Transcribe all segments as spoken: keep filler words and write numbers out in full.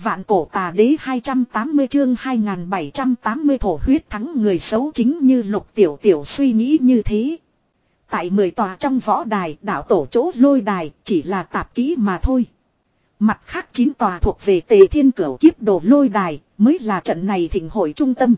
Vạn cổ tà đế hai trăm tám mươi chương hai nghìn bảy trăm tám mươi thổ huyết thắng người xấu chính như Lục Tiểu Tiểu suy nghĩ như thế. Tại mười tòa trong võ đài đạo tổ chỗ lôi đài chỉ là tạp kỹ mà thôi. Mặt khác chín tòa thuộc về Tề Thiên Cửu kiếp đồ lôi đài mới là trận này thịnh hội trung tâm.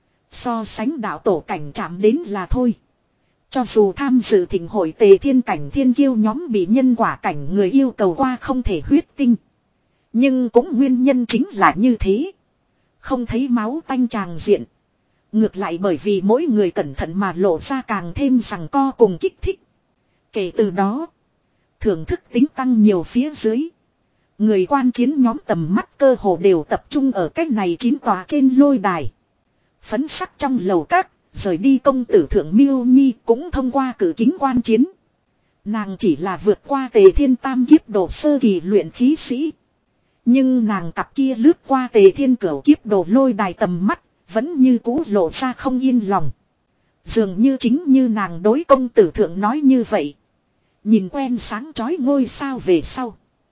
So sánh đạo tổ cảnh chạm đến là thôi. Cho dù tham dự thịnh hội Tề Thiên cảnh thiên kiêu nhóm bị nhân quả cảnh người yêu cầu qua không thể huyết tinh. Nhưng cũng nguyên nhân chính là như thế. Không thấy máu tanh tràng diện. Ngược lại bởi vì mỗi người cẩn thận mà lộ ra càng thêm rằng co cùng kích thích. Kể từ đó, thưởng thức tính tăng nhiều phía dưới. Người quan chiến nhóm tầm mắt cơ hồ đều tập trung ở cách này chín tòa trên lôi đài. Phấn sắc trong lầu các, rời đi công tử thượng Miêu Nhi cũng thông qua cử kính quan chiến. Nàng chỉ là vượt qua Tề Thiên tam kiếp độ sơ kỳ luyện khí sĩ. Nhưng nàng cặp kia lướt qua Tề Thiên Cửu kiếp đồ lôi đài tầm mắt, vẫn như cũ lộ ra không yên lòng. Dường như chính như nàng đối công tử thượng nói như vậy. Nhìn quen sáng chói ngôi sao về sau.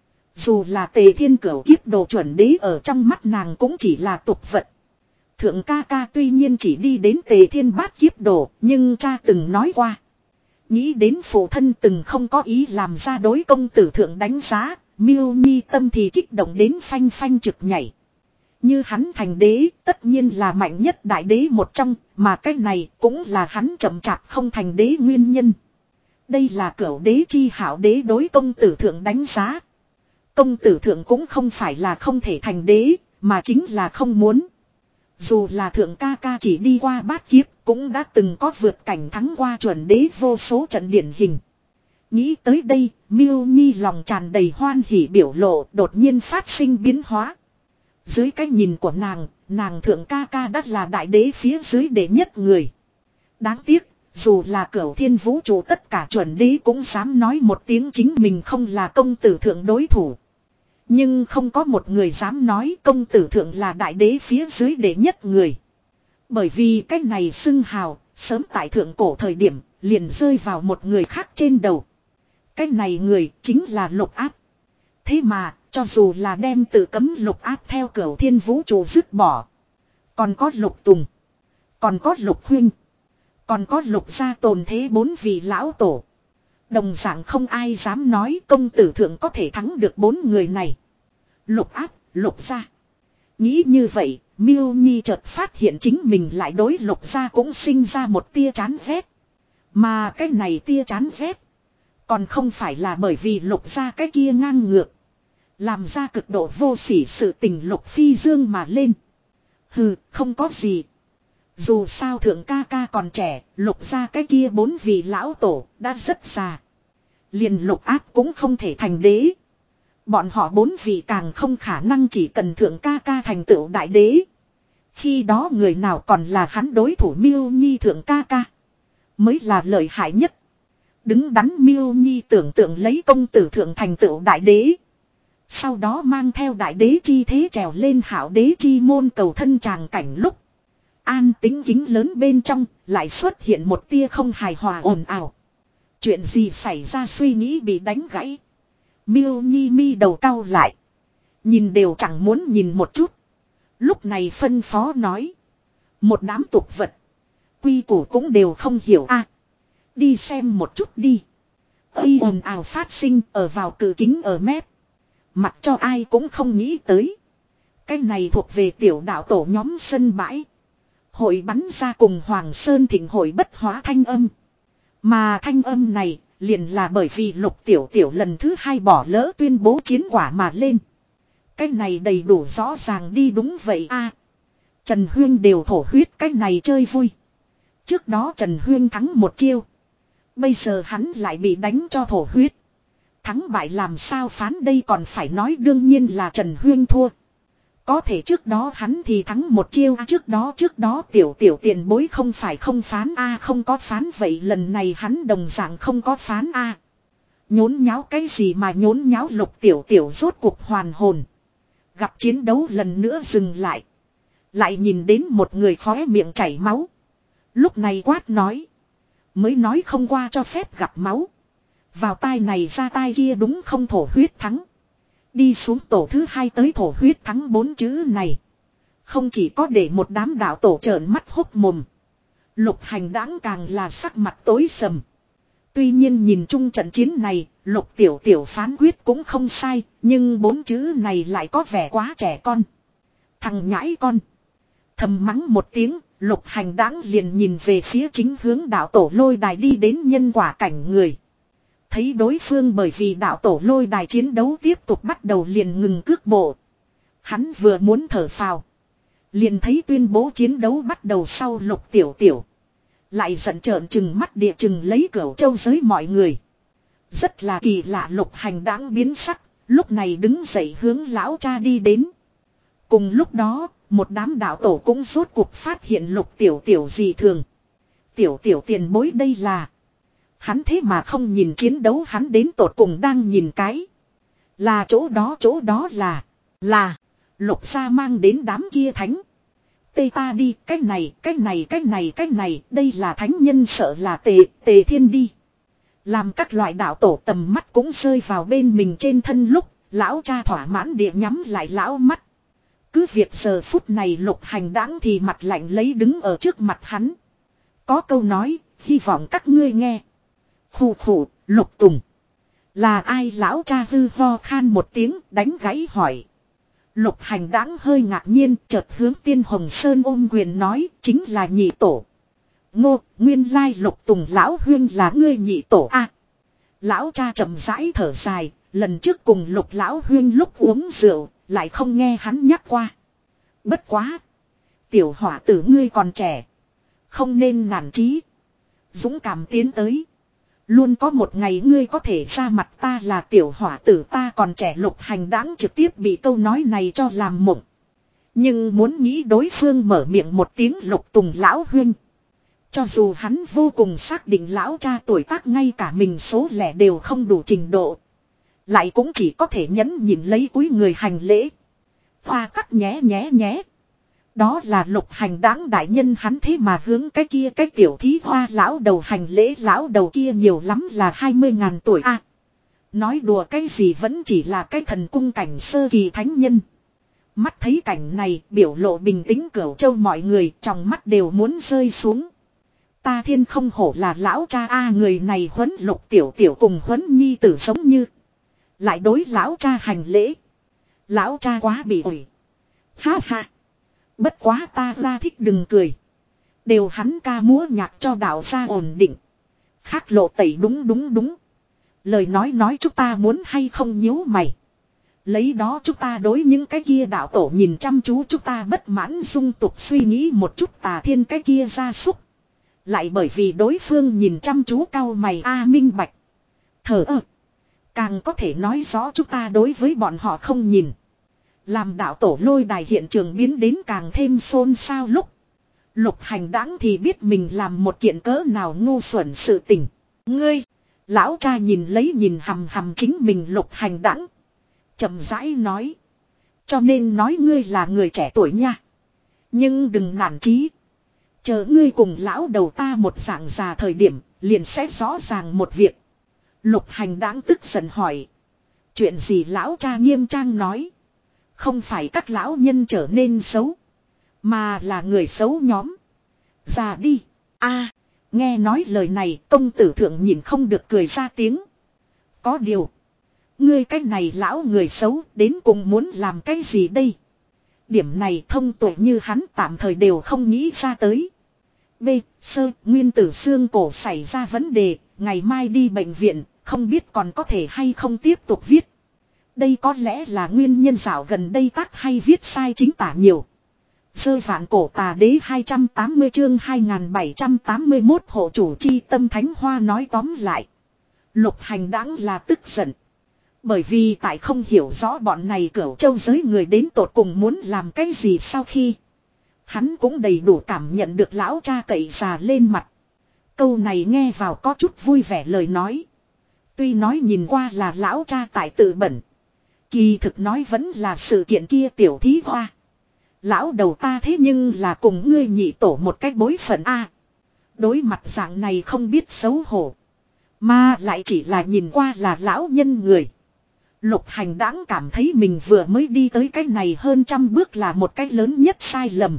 Dù là Tề Thiên Cửu kiếp đồ chuẩn đế ở trong mắt nàng cũng chỉ là tục vật. Thượng ca ca tuy nhiên chỉ đi đến Tề Thiên bát kiếp đồ, nhưng cha từng nói qua. Nghĩ đến phụ thân từng không có ý làm ra đối công tử thượng đánh giá. Miêu Nhi tâm thì kích động đến phanh phanh trực nhảy. Như hắn thành đế, tất nhiên là mạnh nhất đại đế một trong, mà cái này cũng là hắn chậm chạp không thành đế nguyên nhân. Đây là cửu đế chi hảo đế đối công tử thượng đánh giá. Công tử thượng cũng không phải là không thể thành đế, mà chính là không muốn. Dù là thượng ca ca chỉ đi qua bát kiếp, cũng đã từng có vượt cảnh thắng qua chuẩn đế vô số trận điển hình. Nghĩ tới đây, Miêu Nhi lòng tràn đầy hoan hỉ biểu lộ đột nhiên phát sinh biến hóa. Dưới cái nhìn của nàng, nàng thượng ca ca đã là đại đế phía dưới đệ nhất người. Đáng tiếc, dù là cửu thiên vũ trụ tất cả chuẩn đế cũng dám nói một tiếng chính mình không là công tử thượng đối thủ. Nhưng không có một người dám nói công tử thượng là đại đế phía dưới đệ nhất người. Bởi vì cái này xưng hào, sớm tại thượng cổ thời điểm, liền rơi vào một người khác trên đầu. Cái này người chính là Lục Áp. Thế mà, cho dù là đem tự cấm Lục Áp theo cửu thiên vũ trụ dứt bỏ. Còn có Lục Tùng. Còn có Lục Huynh. Còn có Lục gia tồn thế bốn vị lão tổ. Đồng dạng không ai dám nói công tử thượng có thể thắng được bốn người này. Lục Áp, Lục gia. Nghĩ như vậy, Miêu Nhi chợt phát hiện chính mình lại đối Lục gia cũng sinh ra một tia chán ghét. Mà cái này tia chán ghét. Còn không phải là bởi vì Lục gia cái kia ngang ngược. Làm ra cực độ vô sỉ sự tình Lục Phi Dương mà lên. Hừ, không có gì. Dù sao thượng ca ca còn trẻ, Lục gia cái kia bốn vị lão tổ đã rất già. Liền Lục Áp cũng không thể thành đế. Bọn họ bốn vị càng không khả năng chỉ cần thượng ca ca thành tựu đại đế. Khi đó người nào còn là hắn đối thủ Miêu Nhi thượng ca ca. Mới là lợi hại nhất. Đứng đắn Miêu Nhi tưởng tượng lấy công tử thượng thành tựu đại đế. Sau đó mang theo đại đế chi thế trèo lên hảo đế chi môn cầu thân tràng cảnh lúc. An tính kính lớn bên trong lại xuất hiện một tia không hài hòa ồn ào. Chuyện gì xảy ra suy nghĩ bị đánh gãy. Miêu Nhi mi đầu cau lại. Nhìn đều chẳng muốn nhìn một chút. Lúc này phân phó nói. Một đám tục vật. Quy củ cũng đều không hiểu a. Đi xem một chút đi. Ây ồn ào phát sinh ở vào cử kính ở mép. Mặc cho ai cũng không nghĩ tới. Cái này thuộc về tiểu đạo tổ nhóm sân bãi. Hội bắn ra cùng Hoàng Sơn thịnh hội bất hóa thanh âm. Mà thanh âm này liền là bởi vì Lục Tiểu Tiểu lần thứ hai bỏ lỡ tuyên bố chiến quả mà lên. Cái này đầy đủ rõ ràng đi đúng vậy a. Trần Huyên đều thổ huyết cái này chơi vui. Trước đó Trần Huyên thắng một chiêu. Bây giờ hắn lại bị đánh cho thổ huyết. Thắng bại làm sao phán đây còn phải nói đương nhiên là Trần Huyên thua. Có thể trước đó hắn thì thắng một chiêu. Trước đó trước đó tiểu tiểu tiền bối không phải không phán a không có phán vậy lần này hắn đồng dạng không có phán a. Nhốn nháo cái gì mà nhốn nháo Lục Tiểu Tiểu rốt cuộc hoàn hồn. Gặp chiến đấu lần nữa dừng lại. Lại nhìn đến một người khóe miệng chảy máu. Lúc này quát nói. Mới nói không qua cho phép gặp máu. Vào tai này ra tai kia đúng không thổ huyết thắng. Đi xuống tổ thứ hai tới thổ huyết thắng bốn chữ này. Không chỉ có để một đám đạo tổ trợn mắt hốc mồm. Lục Hành Đãng càng là sắc mặt tối sầm. Tuy nhiên nhìn chung trận chiến này, Lục Tiểu Tiểu phán quyết cũng không sai, nhưng bốn chữ này lại có vẻ quá trẻ con. Thằng nhãi con. Thầm mắng một tiếng, Lục Hành Đãng liền nhìn về phía chính hướng đạo tổ lôi đài đi đến nhân quả cảnh người. Thấy đối phương bởi vì đạo tổ lôi đài chiến đấu tiếp tục bắt đầu liền ngừng cước bộ. Hắn vừa muốn thở phào. Liền thấy tuyên bố chiến đấu bắt đầu sau Lục Tiểu Tiểu. Lại giận trợn trừng mắt địa trừng lấy Cửu Châu giới mọi người. Rất là kỳ lạ, Lục Hành Đãng biến sắc, lúc này đứng dậy hướng lão cha đi đến. Cùng lúc đó, một đám đạo tổ cũng rốt cuộc phát hiện Lục Tiểu Tiểu dị thường. Tiểu Tiểu tiền bối đây là... Hắn thế mà không nhìn chiến đấu, hắn đến tột cùng đang nhìn cái. Là chỗ đó chỗ đó là... Là... Lục gia mang đến đám kia thánh. Tê ta đi, cái này, cái này, cái này, cái này, đây là thánh nhân sợ là tề, tề thiên đi. Làm các loại đạo tổ tầm mắt cũng rơi vào bên mình trên thân lúc, lão cha thỏa mãn địa nhắm lại lão mắt. Cứ việc giờ phút này Lục Hành Đãng thì mặt lạnh lấy đứng ở trước mặt hắn. Có câu nói, hy vọng các ngươi nghe. Khủ khủ, Lục Tùng. Là ai? Lão cha hư ho khan một tiếng đánh gãy hỏi. Lục Hành Đãng hơi ngạc nhiên, chợt hướng Tiên Hồng Sơn ôm quyền nói, chính là nhị tổ. Ngô, nguyên lai Lục Tùng lão huyên là ngươi nhị tổ a. À, lão cha chậm rãi thở dài, lần trước cùng Lục lão huyên lúc uống rượu, lại không nghe hắn nhắc qua. Bất quá, tiểu hỏa tử ngươi còn trẻ, không nên nản chí, dũng cảm tiến tới. Luôn có một ngày ngươi có thể ra mặt, ta là tiểu hỏa tử ta còn trẻ. Lục Hành Đãng trực tiếp bị câu nói này cho làm mộng. Nhưng muốn nghĩ đối phương mở miệng một tiếng Lục Tùng lão huynh. Cho dù hắn vô cùng xác định lão cha tuổi tác ngay cả mình số lẻ đều không đủ trình độ. Lại cũng chỉ có thể nhẫn nhịn lấy cúi người hành lễ. Hoa cắt nhé nhé nhé. Đó là Lục Hành Đãng đại nhân, hắn thế mà hướng cái kia cái tiểu thí hoa lão đầu hành lễ. Lão đầu kia nhiều lắm là hai mươi ngàn tuổi a. À, nói đùa cái gì, vẫn chỉ là cái thần cung cảnh sơ kỳ thánh nhân. Mắt thấy cảnh này, biểu lộ bình tĩnh Cửu Châu mọi người trong mắt đều muốn rơi xuống. Ta thiên không hổ là lão cha a, à, người này huấn Lục Tiểu Tiểu cùng huấn nhi tử giống như. Lại đối lão cha hành lễ. Lão cha quá bị ủi. Ha ha. Bất quá ta ra thích đừng cười. Đều hắn ca múa nhạc cho đạo gia ổn định. Khác lộ tẩy đúng đúng đúng. Lời nói nói chúng ta muốn hay không nhíu mày. Lấy đó chúng ta đối những cái kia đạo tổ nhìn chăm chú chúng ta bất mãn dung tục suy nghĩ một chút tà thiên cái kia ra súc. Lại bởi vì đối phương nhìn chăm chú cau mày a à, minh bạch. Thở ơ. Càng có thể nói rõ chúng ta đối với bọn họ không nhìn. Làm đạo tổ lôi đài hiện trường biến đến càng thêm xôn xao lúc. Lục Hành Đãng thì biết mình làm một kiện cỡ nào ngu xuẩn sự tình. Ngươi, lão cha nhìn lấy nhìn hằm hằm chính mình Lục Hành Đãng. Chậm rãi nói. Cho nên nói ngươi là người trẻ tuổi nha. Nhưng đừng nản chí. Chờ ngươi cùng lão đầu ta một dạng già thời điểm, liền sẽ rõ ràng một việc. Lục Hành Đãng tức giận hỏi. Chuyện gì? Lão cha nghiêm trang nói. Không phải các lão nhân trở nên xấu, mà là người xấu nhóm già đi. A, à, nghe nói lời này công tử thượng nhìn không được cười ra tiếng. Có điều, ngươi cái này lão người xấu đến cùng muốn làm cái gì đây? Điểm này thông tuệ như hắn tạm thời đều không nghĩ ra tới. B. Sơ, nguyên tử xương cổ xảy ra vấn đề, ngày mai đi bệnh viện, không biết còn có thể hay không tiếp tục viết. Đây có lẽ là nguyên nhân dạo gần đây tác hay viết sai chính tả nhiều. Sơ vạn cổ tà đế hai trăm tám mươi chương hai nghìn bảy trăm tám mươi mốt hộ chủ chi tâm thánh hoa nói tóm lại. Lục Hành Đãng là tức giận. Bởi vì tại không hiểu rõ bọn này Cửu Châu giới người đến tột cùng muốn làm cái gì sau khi. Hắn cũng đầy đủ cảm nhận được lão cha cậy già lên mặt. Câu này nghe vào có chút vui vẻ lời nói. Tuy nói nhìn qua là lão cha tại tự bẩn. Kỳ thực nói vẫn là sự kiện kia tiểu thí hoa. Lão đầu ta thế nhưng là cùng ngươi nhị tổ một cách bối phận a. À, đối mặt dạng này không biết xấu hổ. Mà lại chỉ là nhìn qua là lão nhân người. Lục Hành Đãng cảm thấy mình vừa mới đi tới cái này hơn trăm bước là một cái lớn nhất sai lầm.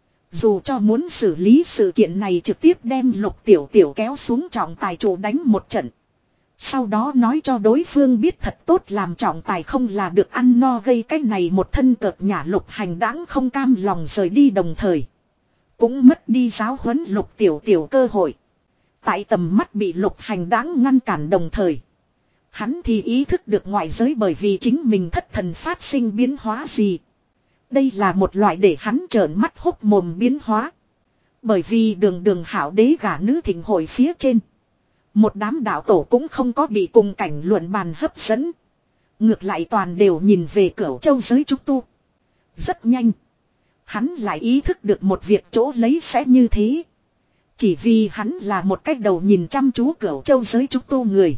Dù cho muốn xử lý sự kiện này trực tiếp đem Lục Tiểu Tiểu kéo xuống trọng tài trụ đánh một trận. Sau đó nói cho đối phương biết thật tốt làm trọng tài không là được ăn no gây cái này một thân cợt nhả. Lục Hành Đãng không cam lòng rời đi đồng thời cũng mất đi giáo huấn Lục Tiểu Tiểu cơ hội. Tại tầm mắt bị Lục Hành Đãng ngăn cản đồng thời, hắn thì ý thức được ngoại giới bởi vì chính mình thất thần phát sinh biến hóa gì. Đây là một loại để hắn trợn mắt hốc mồm biến hóa. Bởi vì đường đường hảo đế gả nữ thịnh hội phía trên, một đám đạo tổ cũng không có bị cùng cảnh luận bàn hấp dẫn. Ngược lại toàn đều nhìn về Cửu Châu giới trúc tu. Rất nhanh, hắn lại ý thức được một việc chỗ lấy sẽ như thế. Chỉ vì hắn là một cách đầu nhìn chăm chú Cửu Châu giới trúc tu người.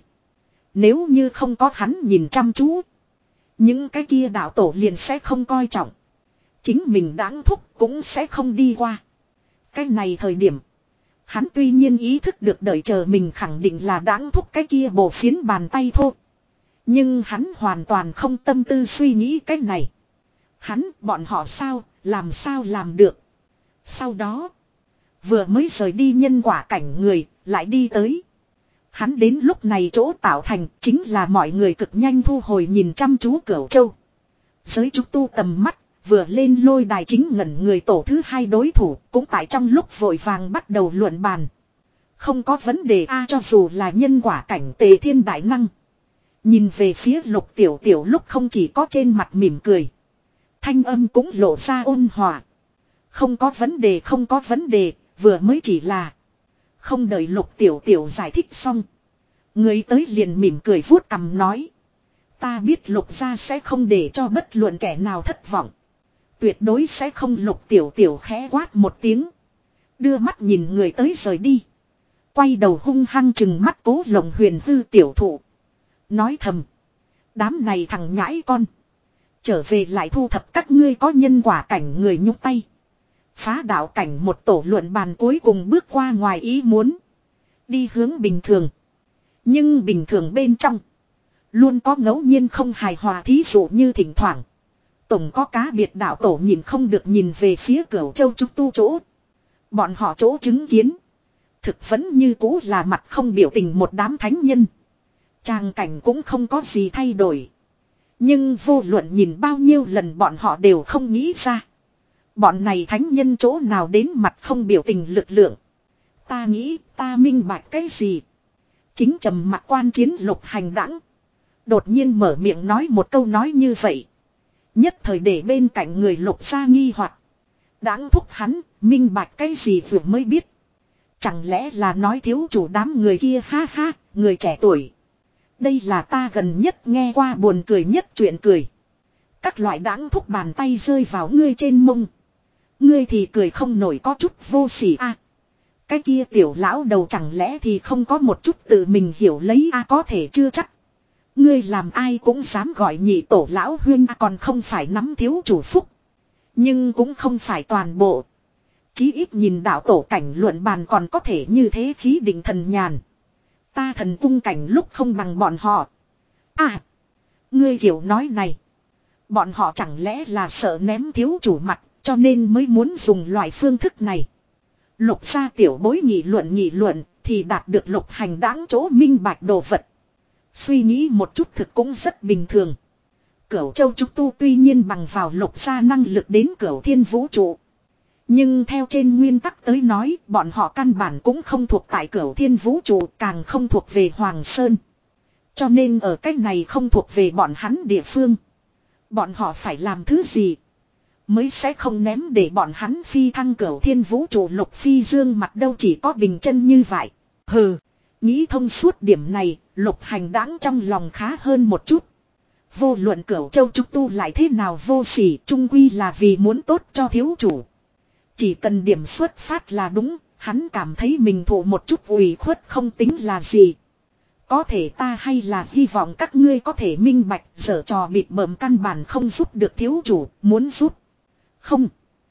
Nếu như không có hắn nhìn chăm chú, những cái kia đạo tổ liền sẽ không coi trọng. Chính mình đáng thúc cũng sẽ không đi qua. Cái này thời điểm, hắn tuy nhiên ý thức được đợi chờ mình khẳng định là đáng thúc cái kia bộ phiến bàn tay thôi. Nhưng hắn hoàn toàn không tâm tư suy nghĩ cái này. Hắn, bọn họ sao, làm sao làm được. Sau đó, vừa mới rời đi nhân quả cảnh người, lại đi tới. Hắn đến lúc này chỗ tạo thành chính là mọi người cực nhanh thu hồi nhìn chăm chú Cửu Châu giới trúc tu tầm mắt, vừa lên lôi đài chính ngẩn người tổ thứ hai đối thủ cũng tại trong lúc vội vàng bắt đầu luận bàn. Không có vấn đề a, cho dù là nhân quả cảnh Tề Thiên đại năng. Nhìn về phía Lục Tiểu Tiểu lúc không chỉ có trên mặt mỉm cười, thanh âm cũng lộ ra ôn hòa. Không có vấn đề, không có vấn đề, vừa mới chỉ là. Không đợi Lục Tiểu Tiểu giải thích xong, người tới liền mỉm cười vuốt cằm nói: ta biết Lục gia sẽ không để cho bất luận kẻ nào thất vọng. Tuyệt đối sẽ không. Lục Tiểu Tiểu khẽ quát một tiếng, đưa mắt nhìn người tới rời đi. Quay đầu hung hăng chừng mắt Cố Lồng Huyền Hư tiểu thụ, nói thầm: đám này thằng nhãi con, trở về lại thu thập các ngươi có nhân quả cảnh người nhúc tay. Phá đạo cảnh một tổ luận bàn cuối cùng bước qua ngoài ý muốn, đi hướng bình thường. Nhưng bình thường bên trong luôn có ngẫu nhiên không hài hòa, thí dụ như thỉnh thoảng tổng có cá biệt đạo tổ nhìn không được nhìn về phía Cửu Châu trúc tu chỗ. Bọn họ chỗ chứng kiến thực vẫn như cũ là mặt không biểu tình một đám thánh nhân. Tràng cảnh cũng không có gì thay đổi. Nhưng vô luận nhìn bao nhiêu lần bọn họ đều không nghĩ ra, bọn này thánh nhân chỗ nào đến mặt không biểu tình lực lượng. Ta nghĩ ta minh bạch cái gì. Chính trầm mặc quan chiến Lục Hành Đãng đột nhiên mở miệng nói một câu nói như vậy, nhất thời để bên cạnh người Lục gia nghi hoặc. Đãng thúc hắn minh bạch cái gì vừa mới biết. Chẳng lẽ là nói thiếu chủ đám người kia? Ha ha, người trẻ tuổi, đây là ta gần nhất nghe qua buồn cười nhất chuyện cười. Các loại đãng thúc bàn tay rơi vào ngươi trên mông, ngươi thì cười không nổi, có chút vô sỉ a. À, cái kia tiểu lão đầu chẳng lẽ thì không có một chút tự mình hiểu lấy a? À, có thể chưa chắc. Ngươi làm ai cũng dám gọi nhị tổ lão huyên, à, còn không phải nắm thiếu chủ phúc. Nhưng cũng không phải toàn bộ. Chí ít nhìn đạo tổ cảnh luận bàn còn có thể như thế khí định thần nhàn. Ta thần cung cảnh lúc không bằng bọn họ. À, ngươi kiểu nói này, bọn họ chẳng lẽ là sợ ném thiếu chủ mặt, cho nên mới muốn dùng loại phương thức này. Lục gia tiểu bối nghị luận nghị luận thì đạt được Lục Hành Đãng chỗ minh bạch đồ vật. Suy nghĩ một chút thực cũng rất bình thường. Cửu Châu trúc tu tuy nhiên bằng vào Lục gia năng lực đến Cửu Thiên vũ trụ, nhưng theo trên nguyên tắc tới nói, bọn họ căn bản cũng không thuộc tại Cửu Thiên vũ trụ, càng không thuộc về Hoàng Sơn. Cho nên ở cách này không thuộc về bọn hắn địa phương, bọn họ phải làm thứ gì mới sẽ không ném để bọn hắn phi thăng Cửu Thiên vũ trụ? Lục Phi Dương mặt đâu chỉ có bình chân như vậy. Hừ, nghĩ thông suốt điểm này, Lục Hành Đãng trong lòng khá hơn một chút. Vô luận Cửu Châu trúc tu lại thế nào vô sỉ, chung quy là vì muốn tốt cho thiếu chủ. Chỉ cần điểm xuất phát là đúng, hắn cảm thấy mình thụ một chút ủy khuất không tính là gì. Có thể ta hay là hy vọng các ngươi có thể minh bạch, giở trò bịt bợm căn bản không giúp được thiếu chủ, muốn giúp. Không,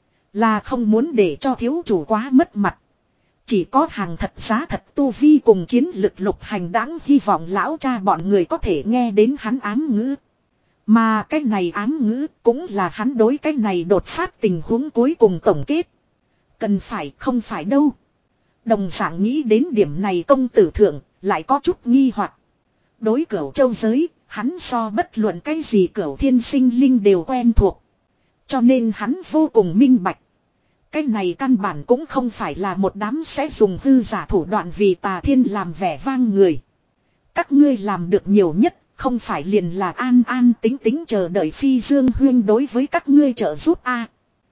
là không muốn để cho thiếu chủ quá mất mặt. Chỉ có hàng thật giá thật tu vi cùng chiến lực Lục Hành Đãng hy vọng lão cha bọn người có thể nghe đến hắn ám ngữ. Mà cái này ám ngữ cũng là hắn đối cái này đột phát tình huống cuối cùng tổng kết. Cần phải không phải đâu. Đồng dạng nghĩ đến điểm này công tử thượng lại có chút nghi hoặc. Đối cửu châu giới, hắn so bất luận cái gì cửu thiên sinh linh đều quen thuộc. Cho nên hắn vô cùng minh bạch. Cái này căn bản cũng không phải là một đám sẽ dùng hư giả thủ đoạn vì tà thiên làm vẻ vang người. Các ngươi làm được nhiều nhất, không phải liền là an an tính tính chờ đợi Phi Dương Huyên đối với các ngươi trợ giúp a.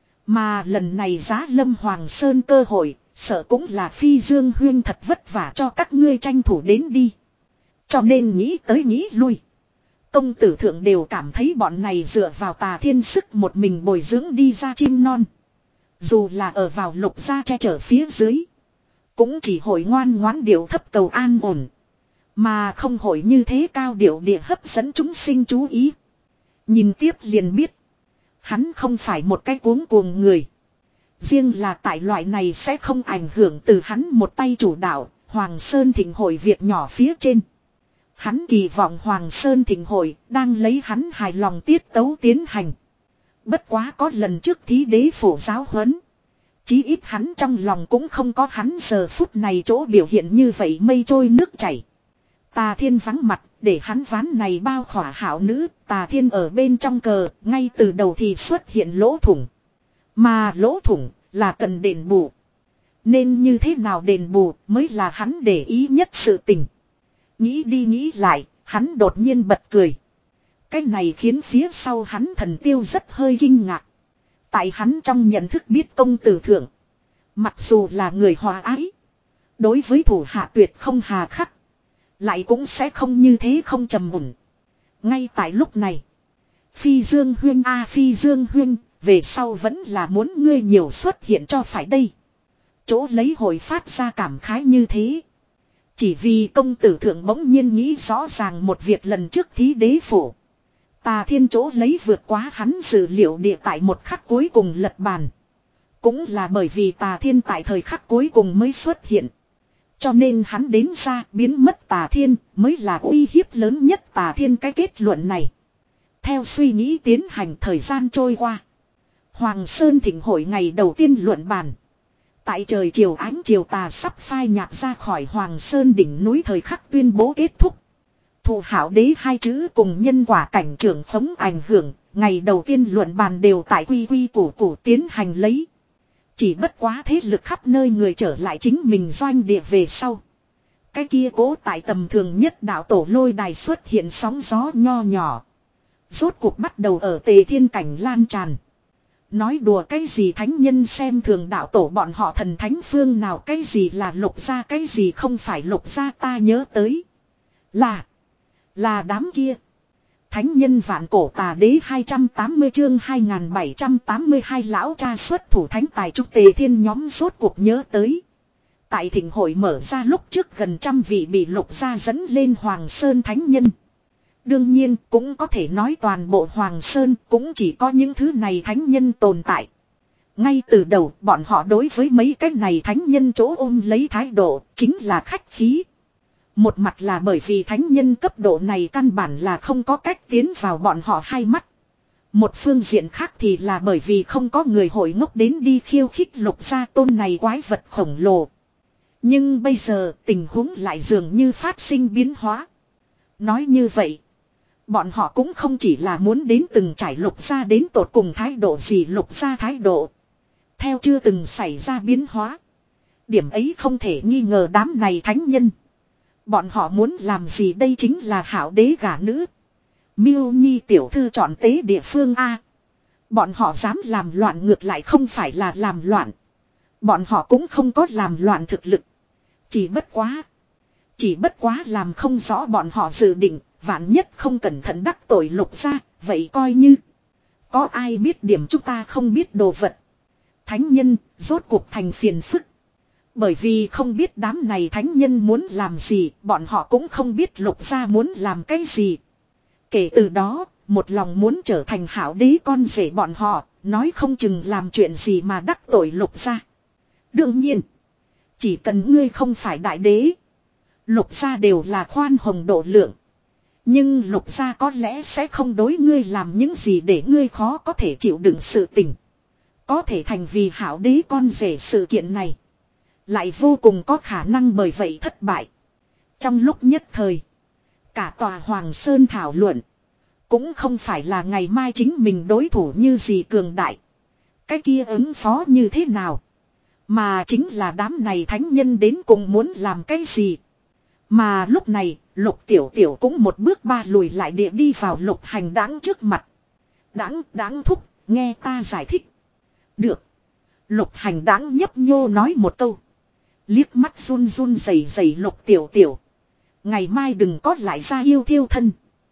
Mà lần này giá Lâm Hoàng Sơn cơ hội, sợ cũng là Phi Dương Huyên thật vất vả cho các ngươi tranh thủ đến đi. Cho nên nghĩ tới nghĩ lui. Công tử thượng đều cảm thấy bọn này dựa vào tà thiên sức một mình bồi dưỡng đi ra chim non. Dù là ở vào lục gia che chở phía dưới. Cũng chỉ hội ngoan ngoãn điệu thấp cầu an ổn. Mà không hội như thế cao điệu địa hấp dẫn chúng sinh chú ý. Nhìn tiếp liền biết. Hắn không phải một cái cuống cuồng người. Riêng là tại loại này sẽ không ảnh hưởng từ hắn một tay chủ đạo. Hoàng Sơn Thịnh Hội việc nhỏ phía trên. Hắn kỳ vọng Hoàng Sơn Thịnh Hội đang lấy hắn hài lòng tiết tấu tiến hành. Bất quá có lần trước thí đế phổ giáo huấn. Chí ít hắn trong lòng cũng không có hắn giờ phút này chỗ biểu hiện như vậy mây trôi nước chảy. Tà thiên vắng mặt để hắn ván này bao khỏa hảo nữ. Tà thiên ở bên trong cờ ngay từ đầu thì xuất hiện lỗ thủng. Mà lỗ thủng là cần đền bù. Nên như thế nào đền bù mới là hắn để ý nhất sự tình. Nghĩ đi nghĩ lại, hắn đột nhiên bật cười. Cái này khiến phía sau hắn thần tiêu rất hơi kinh ngạc. Tại hắn trong nhận thức biết công tử thượng. Mặc dù là người hòa ái. Đối với thủ hạ tuyệt không hà khắc. Lại cũng sẽ không như thế không trầm mùn. Ngay tại lúc này. Phi Dương Huyên a Phi Dương Huyên. Về sau vẫn là muốn ngươi nhiều xuất hiện cho phải đây. Chỗ lấy hồi phát ra cảm khái như thế. Chỉ vì công tử thượng bỗng nhiên nghĩ rõ ràng một việc lần trước thí đế phổ. Tà thiên chỗ lấy vượt quá hắn dự liệu địa tại một khắc cuối cùng lật bàn. Cũng là bởi vì tà thiên tại thời khắc cuối cùng mới xuất hiện. Cho nên hắn đến ra biến mất tà thiên mới là uy hiếp lớn nhất tà thiên cái kết luận này. Theo suy nghĩ tiến hành thời gian trôi qua. Hoàng Sơn Thịnh Hội ngày đầu tiên luận bàn. Tại trời chiều ánh chiều tà sắp phai nhạt ra khỏi Hoàng Sơn đỉnh núi thời khắc tuyên bố kết thúc. Thụ hảo đế hai chữ cùng nhân quả cảnh trưởng phóng ảnh hưởng, ngày đầu tiên luận bàn đều tại quy quy củ củ tiến hành lấy. Chỉ bất quá thế lực khắp nơi người trở lại chính mình doanh địa về sau. Cái kia cố tại tầm thường nhất đạo tổ lôi đài xuất hiện sóng gió nho nhỏ. Rốt cuộc bắt đầu ở Tề Thiên cảnh lan tràn. Nói đùa cái gì thánh nhân xem thường đạo tổ bọn họ thần thánh phương nào cái gì là lục gia cái gì không phải lục gia ta nhớ tới. Là. Là đám kia. Thánh nhân vạn cổ tà đế hai trăm tám mươi chương hai nghìn bảy trăm tám mươi hai lão cha xuất thủ thánh tài trúc Tề Thiên nhóm rốt cuộc nhớ tới. Tại thịnh hội mở ra lúc trước gần trăm vị bị lục gia dẫn lên Hoàng Sơn thánh nhân. Đương nhiên cũng có thể nói toàn bộ Hoàng Sơn cũng chỉ có những thứ này thánh nhân tồn tại. Ngay từ đầu bọn họ đối với mấy cái này thánh nhân chỗ ôm lấy thái độ chính là khách khí. Một mặt là bởi vì thánh nhân cấp độ này căn bản là không có cách tiến vào bọn họ hai mắt. Một phương diện khác thì là bởi vì không có người hội ngốc đến đi khiêu khích lục gia tôn này quái vật khổng lồ. Nhưng bây giờ tình huống lại dường như phát sinh biến hóa. Nói như vậy. Bọn họ cũng không chỉ là muốn đến từng trải lục gia đến tột cùng thái độ gì lục gia thái độ. Theo chưa từng xảy ra biến hóa. Điểm ấy không thể nghi ngờ đám này thánh nhân. Bọn họ muốn làm gì đây chính là hảo đế gả nữ. Miêu Nhi tiểu thư chọn tế địa phương A. Bọn họ dám làm loạn ngược lại không phải là làm loạn. Bọn họ cũng không có làm loạn thực lực. Chỉ bất quá. Chỉ bất quá làm không rõ bọn họ dự định. Vạn nhất không cẩn thận đắc tội lục gia. Vậy coi như. Có ai biết điểm chúng ta không biết đồ vật. Thánh nhân rốt cuộc thành phiền phức. Bởi vì không biết đám này thánh nhân muốn làm gì. Bọn họ cũng không biết lục gia muốn làm cái gì. Kể từ đó. Một lòng muốn trở thành hảo đế con rể bọn họ. Nói không chừng làm chuyện gì mà đắc tội lục gia. Đương nhiên. Chỉ cần ngươi không phải đại đế. Lục gia đều là khoan hồng độ lượng. Nhưng lục gia có lẽ sẽ không đối ngươi làm những gì để ngươi khó có thể chịu đựng sự tình. Có thể thành vì hảo đế con rể sự kiện này. Lại vô cùng có khả năng bởi vậy thất bại. Trong lúc nhất thời. Cả tòa Hoàng Sơn thảo luận. Cũng không phải là ngày mai chính mình đối thủ như gì cường đại. Cái kia ứng phó như thế nào. Mà chính là đám này thánh nhân đến cùng muốn làm cái gì. Mà lúc này Lục Tiểu Tiểu cũng một bước ba lùi lại địa đi vào Lục Hành Đáng trước mặt. Đáng đáng thúc, nghe ta giải thích. Được. Lục Hành Đáng nhấp nhô nói một câu. Liếc mắt run run rẩy rẩy Lục Tiểu Tiểu. Ngày mai đừng có lại ra yêu thiêu thân.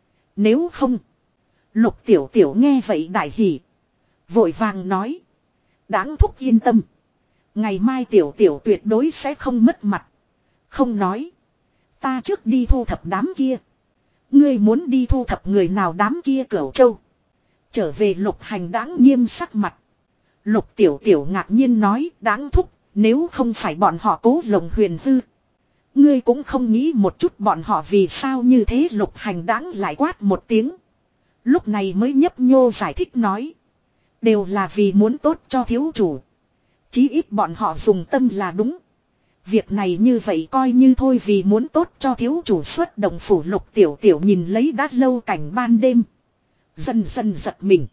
Nếu không. Lục Tiểu Tiểu nghe vậy đại hỉ. Vội vàng nói. Đáng thúc yên tâm. Ngày mai Tiểu Tiểu tuyệt đối sẽ không mất mặt. Không nói. Ta trước đi thu thập đám kia. Ngươi muốn đi thu thập người nào đám kia Cửu Châu. Trở về Lục Hành Đáng nghiêm sắc mặt. Lục Tiểu Tiểu ngạc nhiên nói. Đáng thúc. Nếu không phải bọn họ cố lồng huyền hư. Ngươi cũng không nghĩ một chút bọn họ vì sao như thế. Lục Hành Đáng lại quát một tiếng. Lúc này mới nhấp nhô giải thích nói. Đều là vì muốn tốt cho thiếu chủ. Chí ít bọn họ dùng tâm là đúng. Việc này như vậy coi như thôi vì muốn tốt cho thiếu chủ xuất động phủ. Lục Tiểu Tiểu nhìn lấy đã lâu cảnh ban đêm. Dần dần giật mình.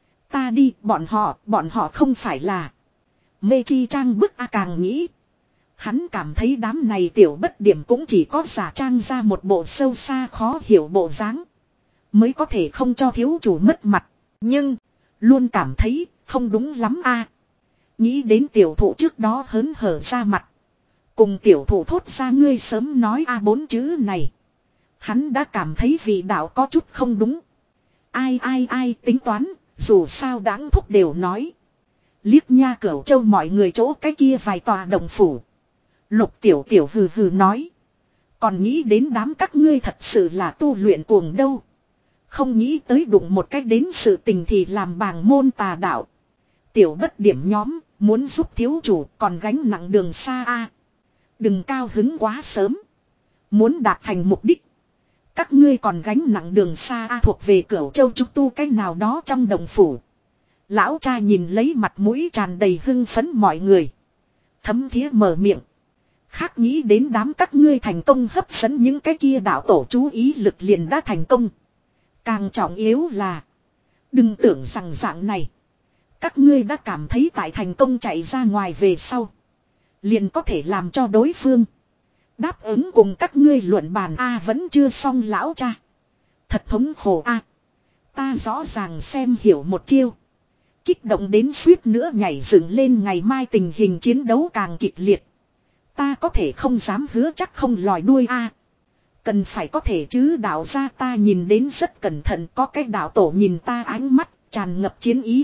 Ta đi bọn họ, bọn họ không phải là. Mê chi trang bức a càng nghĩ. Hắn cảm thấy đám này tiểu bất điểm cũng chỉ có giả trang ra một bộ sâu xa khó hiểu bộ dáng. Mới có thể không cho thiếu chủ mất mặt. Nhưng, luôn cảm thấy không đúng lắm a. Nghĩ đến tiểu thụ trước đó hớn hở ra mặt. Cùng tiểu thụ thốt ra ngươi sớm nói a bốn chữ này. Hắn đã cảm thấy vị đạo có chút không đúng. Ai ai ai tính toán, dù sao đáng thúc đều nói. Liếc nha Cửu Châu mọi người chỗ cái kia vài tòa đồng phủ. Lục Tiểu Tiểu hừ hừ nói. Còn nghĩ đến đám các ngươi thật sự là tu luyện cuồng đâu. Không nghĩ tới đụng một cách đến sự tình thì làm bàng môn tà đạo. Tiểu bất điểm nhóm, muốn giúp thiếu chủ còn gánh nặng đường xa a. Đừng cao hứng quá sớm. Muốn đạt thành mục đích. Các ngươi còn gánh nặng đường xa a thuộc về Cửu Châu trúc tu cái nào đó trong đồng phủ. Lão cha nhìn lấy mặt mũi tràn đầy hưng phấn mọi người. Thấm thía mở miệng. Khác nghĩ đến đám các ngươi thành công hấp dẫn những cái kia đạo tổ chú ý lực liền đã thành công. Càng trọng yếu là. Đừng tưởng rằng dạng này. Các ngươi đã cảm thấy tại thành công chạy ra ngoài về sau. Liền có thể làm cho đối phương. Đáp ứng cùng các ngươi luận bàn A vẫn chưa xong lão cha. Thật thống khổ A. Ta rõ ràng xem hiểu một chiêu. Kích động đến suýt nữa nhảy dựng lên ngày mai tình hình chiến đấu càng kịch liệt. Ta có thể không dám hứa chắc không lòi đuôi A. Cần phải có thể chứ đạo ra ta nhìn đến rất cẩn thận có cái đạo tổ nhìn ta ánh mắt tràn ngập chiến ý.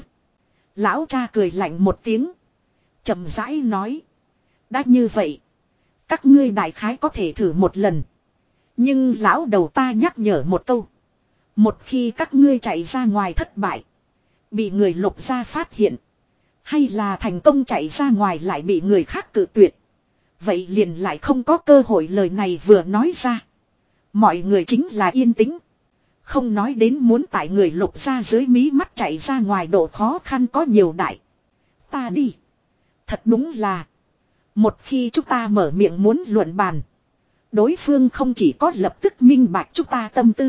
Lão cha cười lạnh một tiếng. Chậm rãi nói. Đã như vậy. Các ngươi đại khái có thể thử một lần. Nhưng lão đầu ta nhắc nhở một câu. Một khi các ngươi chạy ra ngoài thất bại. Bị người Lục gia phát hiện. Hay là thành công chạy ra ngoài lại bị người khác cự tuyệt. Vậy liền lại không có cơ hội lời này vừa nói ra. Mọi người chính là yên tĩnh. Không nói đến muốn tại người Lục gia dưới mí mắt chạy ra ngoài độ khó khăn có nhiều đại. Ta đi. Thật đúng là. Một khi chúng ta mở miệng muốn luận bàn. Đối phương không chỉ có lập tức minh bạch chúng ta tâm tư.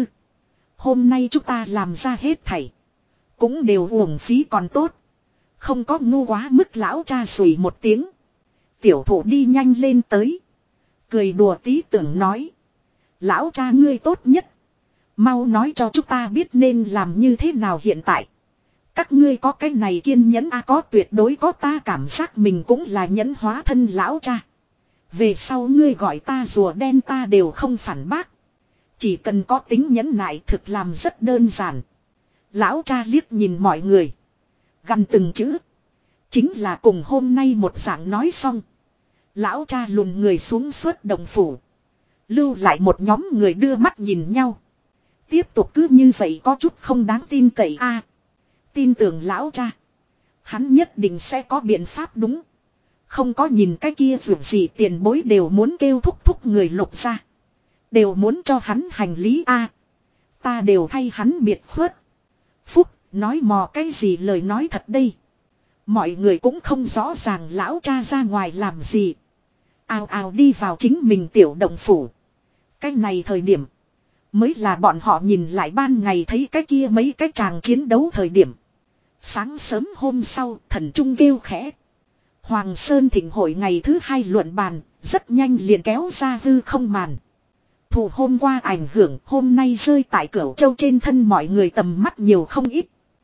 Hôm nay chúng ta làm ra hết thảy. Cũng đều uổng phí còn tốt. Không có ngu quá mức lão cha sủi một tiếng. Tiểu thủ đi nhanh lên tới. Cười đùa tí tưởng nói. Lão cha ngươi tốt nhất. Mau nói cho chúng ta biết nên làm như thế nào hiện tại. Các ngươi có cái này kiên nhẫn a à, có tuyệt đối có ta cảm giác mình cũng là nhẫn hóa thân lão cha. Về sau ngươi gọi ta rùa đen ta đều không phản bác. Chỉ cần có tính nhẫn nại thực làm rất đơn giản. Lão cha liếc nhìn mọi người. Gần từng chữ. Chính là cùng hôm nay một dạng nói xong. Lão cha lùn người xuống suốt đồng phủ. Lưu lại một nhóm người đưa mắt nhìn nhau. Tiếp tục cứ như vậy có chút không đáng tin cậy a. À, tin tưởng lão cha. Hắn nhất định sẽ có biện pháp đúng. Không có nhìn cái kia vượt gì tiền bối đều muốn kêu thúc thúc người Lục gia. Đều muốn cho hắn hành lý a. À, ta đều thay hắn biệt khuất. Phúc, nói mò cái gì lời nói thật đây. Mọi người cũng không rõ ràng lão cha ra ngoài làm gì. Ào ào đi vào chính mình tiểu động phủ. Cái này thời điểm. Mới là bọn họ nhìn lại ban ngày thấy cái kia mấy cái chàng chiến đấu thời điểm. Sáng sớm hôm sau thần trung kêu khẽ. Hoàng Sơn thịnh hội ngày thứ hai luận bàn. Rất nhanh liền kéo ra hư không màn. Thù hôm qua ảnh hưởng hôm nay rơi tại Cửu Châu trên thân mọi người tầm mắt nhiều không ít.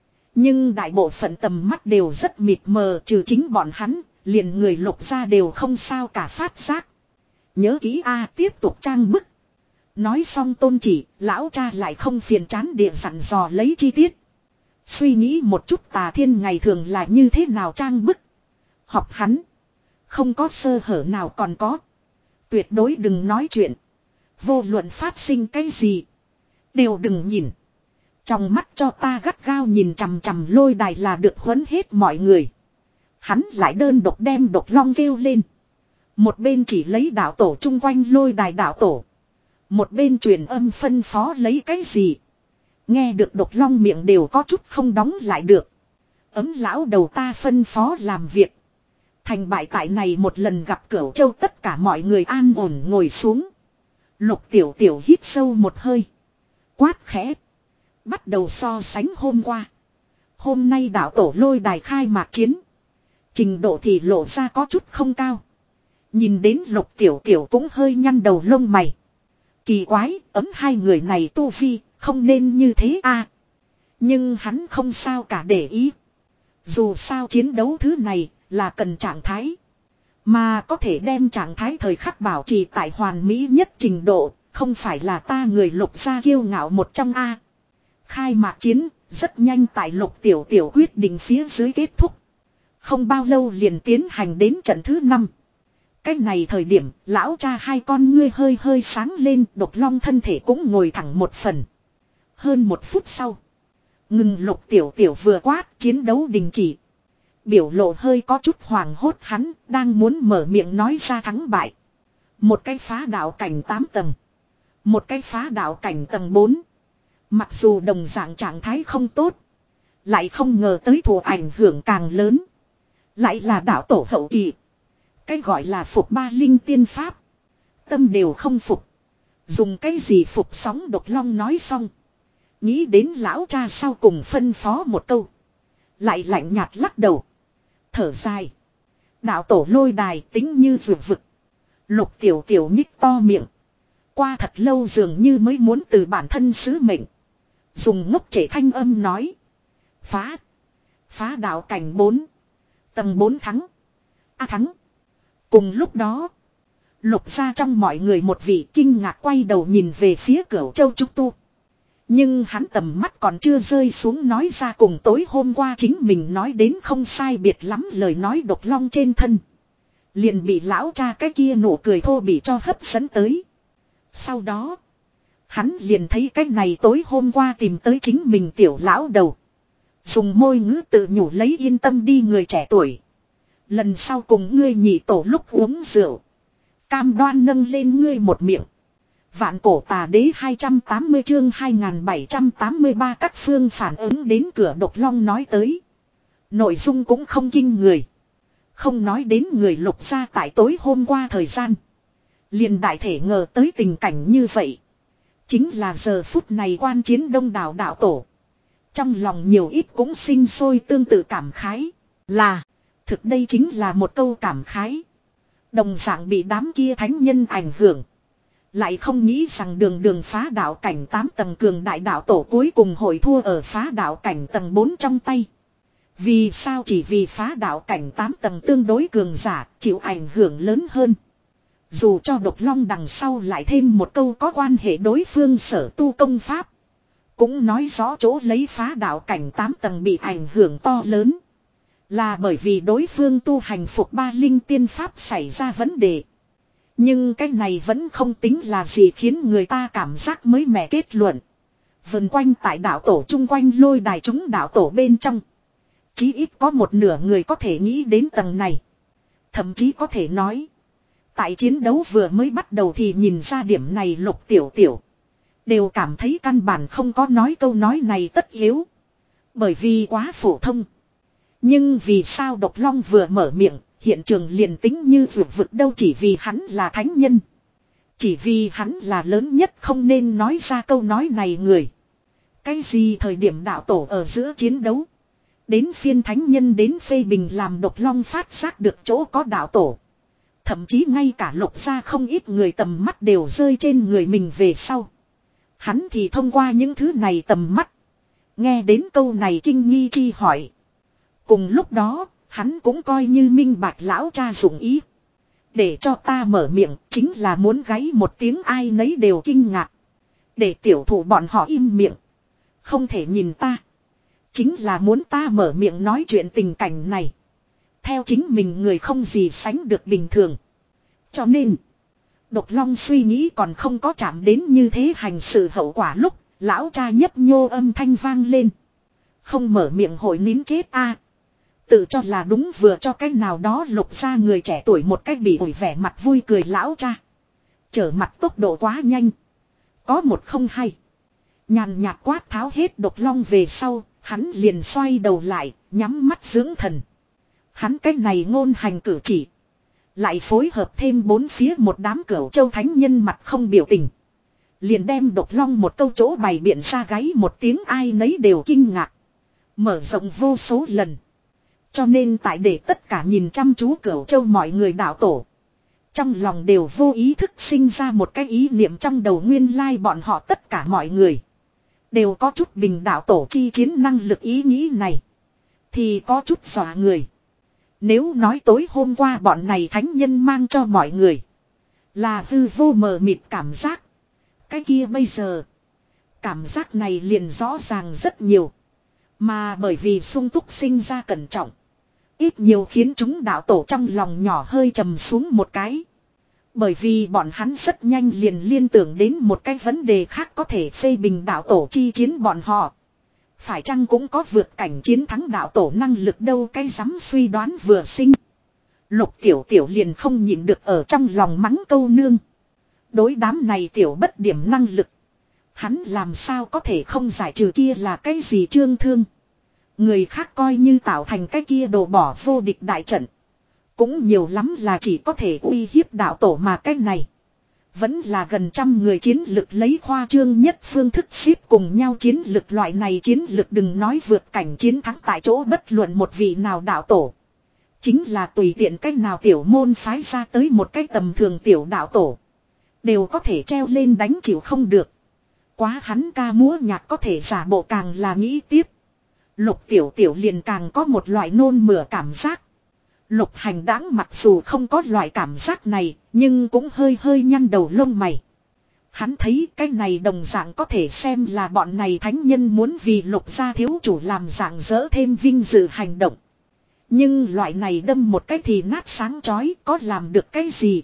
Nhưng đại bộ phận tầm mắt đều rất mịt mờ trừ chính bọn hắn, liền người Lục gia đều không sao cả phát giác. Nhớ kỹ a tiếp tục trang bức. Nói xong Tôn Chỉ, lão cha lại không phiền chán địa dặn dò lấy chi tiết. Suy nghĩ một chút Tà Thiên ngày thường là như thế nào trang bức. Học hắn. Không có sơ hở nào còn có. Tuyệt đối đừng nói chuyện. Vô luận phát sinh cái gì. Đều đừng nhìn. Trong mắt cho ta gắt gao nhìn chằm chằm lôi đài là được huấn hết mọi người. Hắn lại đơn độc đem độc long kêu lên. Một bên chỉ lấy đạo tổ chung quanh lôi đài đạo tổ. Một bên truyền âm phân phó lấy cái gì. Nghe được độc long miệng đều có chút không đóng lại được. Ấm lão đầu ta phân phó làm việc. Thành bại tại này một lần gặp Cửu Châu tất cả mọi người an ổn ngồi xuống. Lục tiểu tiểu hít sâu một hơi. Quát khẽ. Bắt đầu so sánh hôm qua. Hôm nay đạo tổ lôi đài khai mạc chiến. Trình độ thì lộ ra có chút không cao. Nhìn đến lục tiểu tiểu cũng hơi nhăn đầu lông mày. Kỳ quái, ấm hai người này tu vi, không nên như thế à. Nhưng hắn không sao cả để ý. Dù sao chiến đấu thứ này là cần trạng thái. Mà có thể đem trạng thái thời khắc bảo trì tại hoàn mỹ nhất trình độ, không phải là ta người Lục gia kiêu ngạo một trong A. Khai mạc chiến, rất nhanh tại Lục tiểu tiểu quyết định phía dưới kết thúc. Không bao lâu liền tiến hành đến trận thứ năm. Cái này thời điểm, lão cha hai con ngươi hơi hơi sáng lên, Độc Long thân thể cũng ngồi thẳng một phần. Hơn một phút sau. Ngừng Lục tiểu tiểu vừa quát, chiến đấu đình chỉ. Biểu lộ hơi có chút hoảng hốt hắn, đang muốn mở miệng nói ra thắng bại. Một cái phá đạo cảnh tám tầng. Một cái phá đạo cảnh tầng bốn. Mặc dù đồng dạng trạng thái không tốt. Lại không ngờ tới thù ảnh hưởng càng lớn. Lại là đạo tổ hậu kỳ. Cái gọi là phục ba linh tiên pháp. Tâm đều không phục. Dùng cái gì phục sóng Độc Long nói xong. Nghĩ đến lão cha sau cùng phân phó một câu. Lại lạnh nhạt lắc đầu. Thở dài. Đạo tổ lôi đài tính như vượt vực. Lục tiểu tiểu nhích to miệng. Qua thật lâu dường như mới muốn từ bản thân sứ mệnh. Dùng ngốc trẻ thanh âm nói. Phá. Phá đạo cảnh bốn. Tầng bốn thắng. A thắng. Cùng lúc đó. Lục ra trong mọi người một vị kinh ngạc quay đầu nhìn về phía Cửu Châu Trúc Tu. Nhưng hắn tầm mắt còn chưa rơi xuống nói ra cùng tối hôm qua chính mình nói đến không sai biệt lắm lời nói Độc Long trên thân. Liền bị lão cha cái kia nụ cười thô bỉ cho hấp dẫn tới. Sau đó, hắn liền thấy cái này tối hôm qua tìm tới chính mình tiểu lão đầu. Dùng môi ngữ tự nhủ lấy yên tâm đi người trẻ tuổi. Lần sau cùng ngươi nhị tổ lúc uống rượu. Cam đoan nâng lên ngươi một miệng. Vạn cổ tà đế hai trăm tám mươi chương hai nghìn bảy trăm tám mươi ba các phương phản ứng đến cửa Độc Long nói tới. Nội dung cũng không kinh người. Không nói đến người Lục gia tại tối hôm qua thời gian. Liền đại thể ngờ tới tình cảnh như vậy. Chính là giờ phút này quan chiến đông đảo đạo tổ. Trong lòng nhiều ít cũng sinh sôi tương tự cảm khái. Là, thực đây chính là một câu cảm khái. Đồng dạng bị đám kia thánh nhân ảnh hưởng. Lại không nghĩ rằng đường đường phá đạo cảnh tám tầng cường đại đạo tổ cuối cùng hội thua ở phá đạo cảnh tầng bốn trong tay. Vì sao chỉ vì phá đạo cảnh tám tầng tương đối cường giả chịu ảnh hưởng lớn hơn. Dù cho Độc Long đằng sau lại thêm một câu có quan hệ đối phương sở tu công pháp. Cũng nói rõ chỗ lấy phá đạo cảnh tám tầng bị ảnh hưởng to lớn. Là bởi vì đối phương tu hành phục ba linh tiên pháp xảy ra vấn đề. Nhưng cái này vẫn không tính là gì khiến người ta cảm giác mới mẻ kết luận. Vần quanh tại đạo tổ chung quanh lôi đài chúng đạo tổ bên trong. Chí ít có một nửa người có thể nghĩ đến tầng này. Thậm chí có thể nói. Tại chiến đấu vừa mới bắt đầu thì nhìn ra điểm này Lục tiểu tiểu. Đều cảm thấy căn bản không có nói câu nói này tất yếu. Bởi vì quá phổ thông. Nhưng vì sao Độc Long vừa mở miệng, hiện trường liền tính như vượt vực đâu, chỉ vì hắn là thánh nhân. Chỉ vì hắn là lớn nhất không nên nói ra câu nói này người. Cái gì thời điểm đạo tổ ở giữa chiến đấu. Đến phiên thánh nhân đến phê bình làm Độc Long phát giác được chỗ có đạo tổ. Thậm chí ngay cả Lục gia không ít người tầm mắt đều rơi trên người mình về sau. Hắn thì thông qua những thứ này tầm mắt. Nghe đến câu này kinh nghi chi hỏi. Cùng lúc đó, hắn cũng coi như minh bạch lão cha dụng ý. Để cho ta mở miệng chính là muốn gáy một tiếng ai nấy đều kinh ngạc. Để tiểu thủ bọn họ im miệng. Không thể nhìn ta. Chính là muốn ta mở miệng nói chuyện tình cảnh này. Theo chính mình người không gì sánh được bình thường. Cho nên, Độc Long suy nghĩ còn không có chạm đến như thế hành sự hậu quả lúc, lão cha nhấp nhô âm thanh vang lên. Không mở miệng hội nín chết a. Tự cho là đúng vừa cho cái nào đó Lục gia người trẻ tuổi một cách bị ủi vẻ mặt vui cười lão cha. Trở mặt tốc độ quá nhanh. Có một không hay. Nhàn nhạt quát tháo hết Độc Long về sau, hắn liền xoay đầu lại, nhắm mắt dưỡng thần. Hắn cách này ngôn hành cử chỉ. Lại phối hợp thêm bốn phía một đám cửu châu thánh nhân mặt không biểu tình. Liền đem Độc Long một câu chỗ bày biện ra gáy một tiếng ai nấy đều kinh ngạc. Mở rộng vô số lần. Cho nên tại để tất cả nhìn chăm chú cửu châu mọi người đạo tổ. Trong lòng đều vô ý thức sinh ra một cái ý niệm trong đầu nguyên lai bọn họ tất cả mọi người. Đều có chút bình đạo tổ chi chiến năng lực ý nghĩ này. Thì có chút dọa người. Nếu nói tối hôm qua bọn này thánh nhân mang cho mọi người. Là hư vô mờ mịt cảm giác. Cái kia bây giờ. Cảm giác này liền rõ ràng rất nhiều. Mà bởi vì sung túc sinh ra cẩn trọng. Ít nhiều khiến chúng đạo tổ trong lòng nhỏ hơi trầm xuống một cái. Bởi vì bọn hắn rất nhanh liền liên tưởng đến một cái vấn đề khác có thể phê bình đạo tổ chi chiến bọn họ. Phải chăng cũng có vượt cảnh chiến thắng đạo tổ năng lực đâu cái dám suy đoán vừa sinh. Lục tiểu tiểu liền không nhịn được ở trong lòng mắng câu nương. Đối đám này tiểu bất điểm năng lực. Hắn làm sao có thể không giải trừ kia là cái gì trương thương. Người khác coi như tạo thành cái kia đồ bỏ vô địch đại trận. Cũng nhiều lắm là chỉ có thể uy hiếp đạo tổ mà cái này. Vẫn là gần trăm người chiến lực lấy khoa trương nhất phương thức xếp cùng nhau chiến lực loại này chiến lực đừng nói vượt cảnh chiến thắng tại chỗ bất luận một vị nào đạo tổ. Chính là tùy tiện cách nào tiểu môn phái ra tới một cái tầm thường tiểu đạo tổ. Đều có thể treo lên đánh chịu không được. Quá hắn ca múa nhạc có thể giả bộ càng là nghĩ tiếp. Lục tiểu tiểu liền càng có một loại nôn mửa cảm giác. Lục hành đáng mặc dù không có loại cảm giác này, nhưng cũng hơi hơi nhăn đầu lông mày. Hắn thấy cái này đồng dạng có thể xem là bọn này thánh nhân muốn vì Lục gia thiếu chủ làm dạng dỡ thêm vinh dự hành động. Nhưng loại này đâm một cái thì nát sáng chói có làm được cái gì.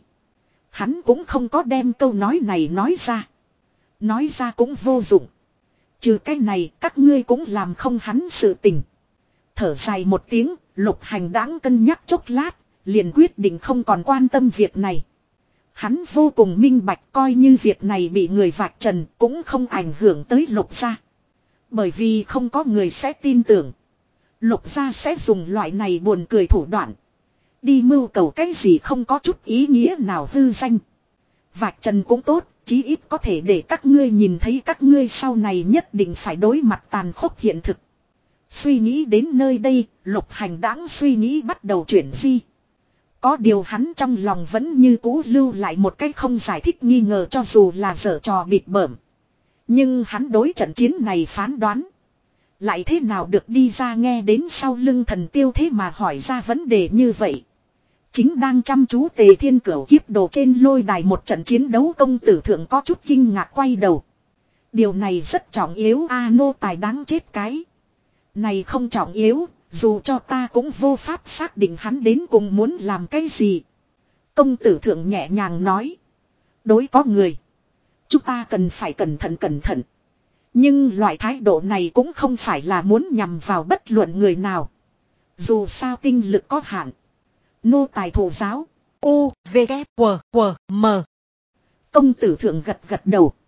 Hắn cũng không có đem câu nói này nói ra. Nói ra cũng vô dụng. Trừ cái này các ngươi cũng làm không hắn sự tình. Thở dài một tiếng, Lục hành đáng cân nhắc chốc lát, liền quyết định không còn quan tâm việc này. Hắn vô cùng minh bạch coi như việc này bị người vạch trần cũng không ảnh hưởng tới Lục gia. Bởi vì không có người sẽ tin tưởng. Lục gia sẽ dùng loại này buồn cười thủ đoạn. Đi mưu cầu cái gì không có chút ý nghĩa nào hư danh. Vạch trần cũng tốt, chí ít có thể để các ngươi nhìn thấy các ngươi sau này nhất định phải đối mặt tàn khốc hiện thực. Suy nghĩ đến nơi đây, Lục hành đáng suy nghĩ bắt đầu chuyển di. Có điều hắn trong lòng vẫn như cũ lưu lại một cách không giải thích nghi ngờ cho dù là giở trò bịp bợm. Nhưng hắn đối trận chiến này phán đoán. Lại thế nào được đi ra nghe đến sau lưng thần tiêu thế mà hỏi ra vấn đề như vậy. Chính đang chăm chú Tề Thiên Cửu kiếp đồ trên lôi đài một trận chiến đấu công tử thượng có chút kinh ngạc quay đầu. Điều này rất trọng yếu a nô tài đáng chết cái. Này không trọng yếu, dù cho ta cũng vô pháp xác định hắn đến cùng muốn làm cái gì. Công tử thượng nhẹ nhàng nói. Đối có người. Chúng ta cần phải cẩn thận cẩn thận. Nhưng loại thái độ này cũng không phải là muốn nhằm vào bất luận người nào. Dù sao tinh lực có hạn. Nô tài thủ giáo. U, V, K, W, W, M. Công tử thượng gật gật đầu.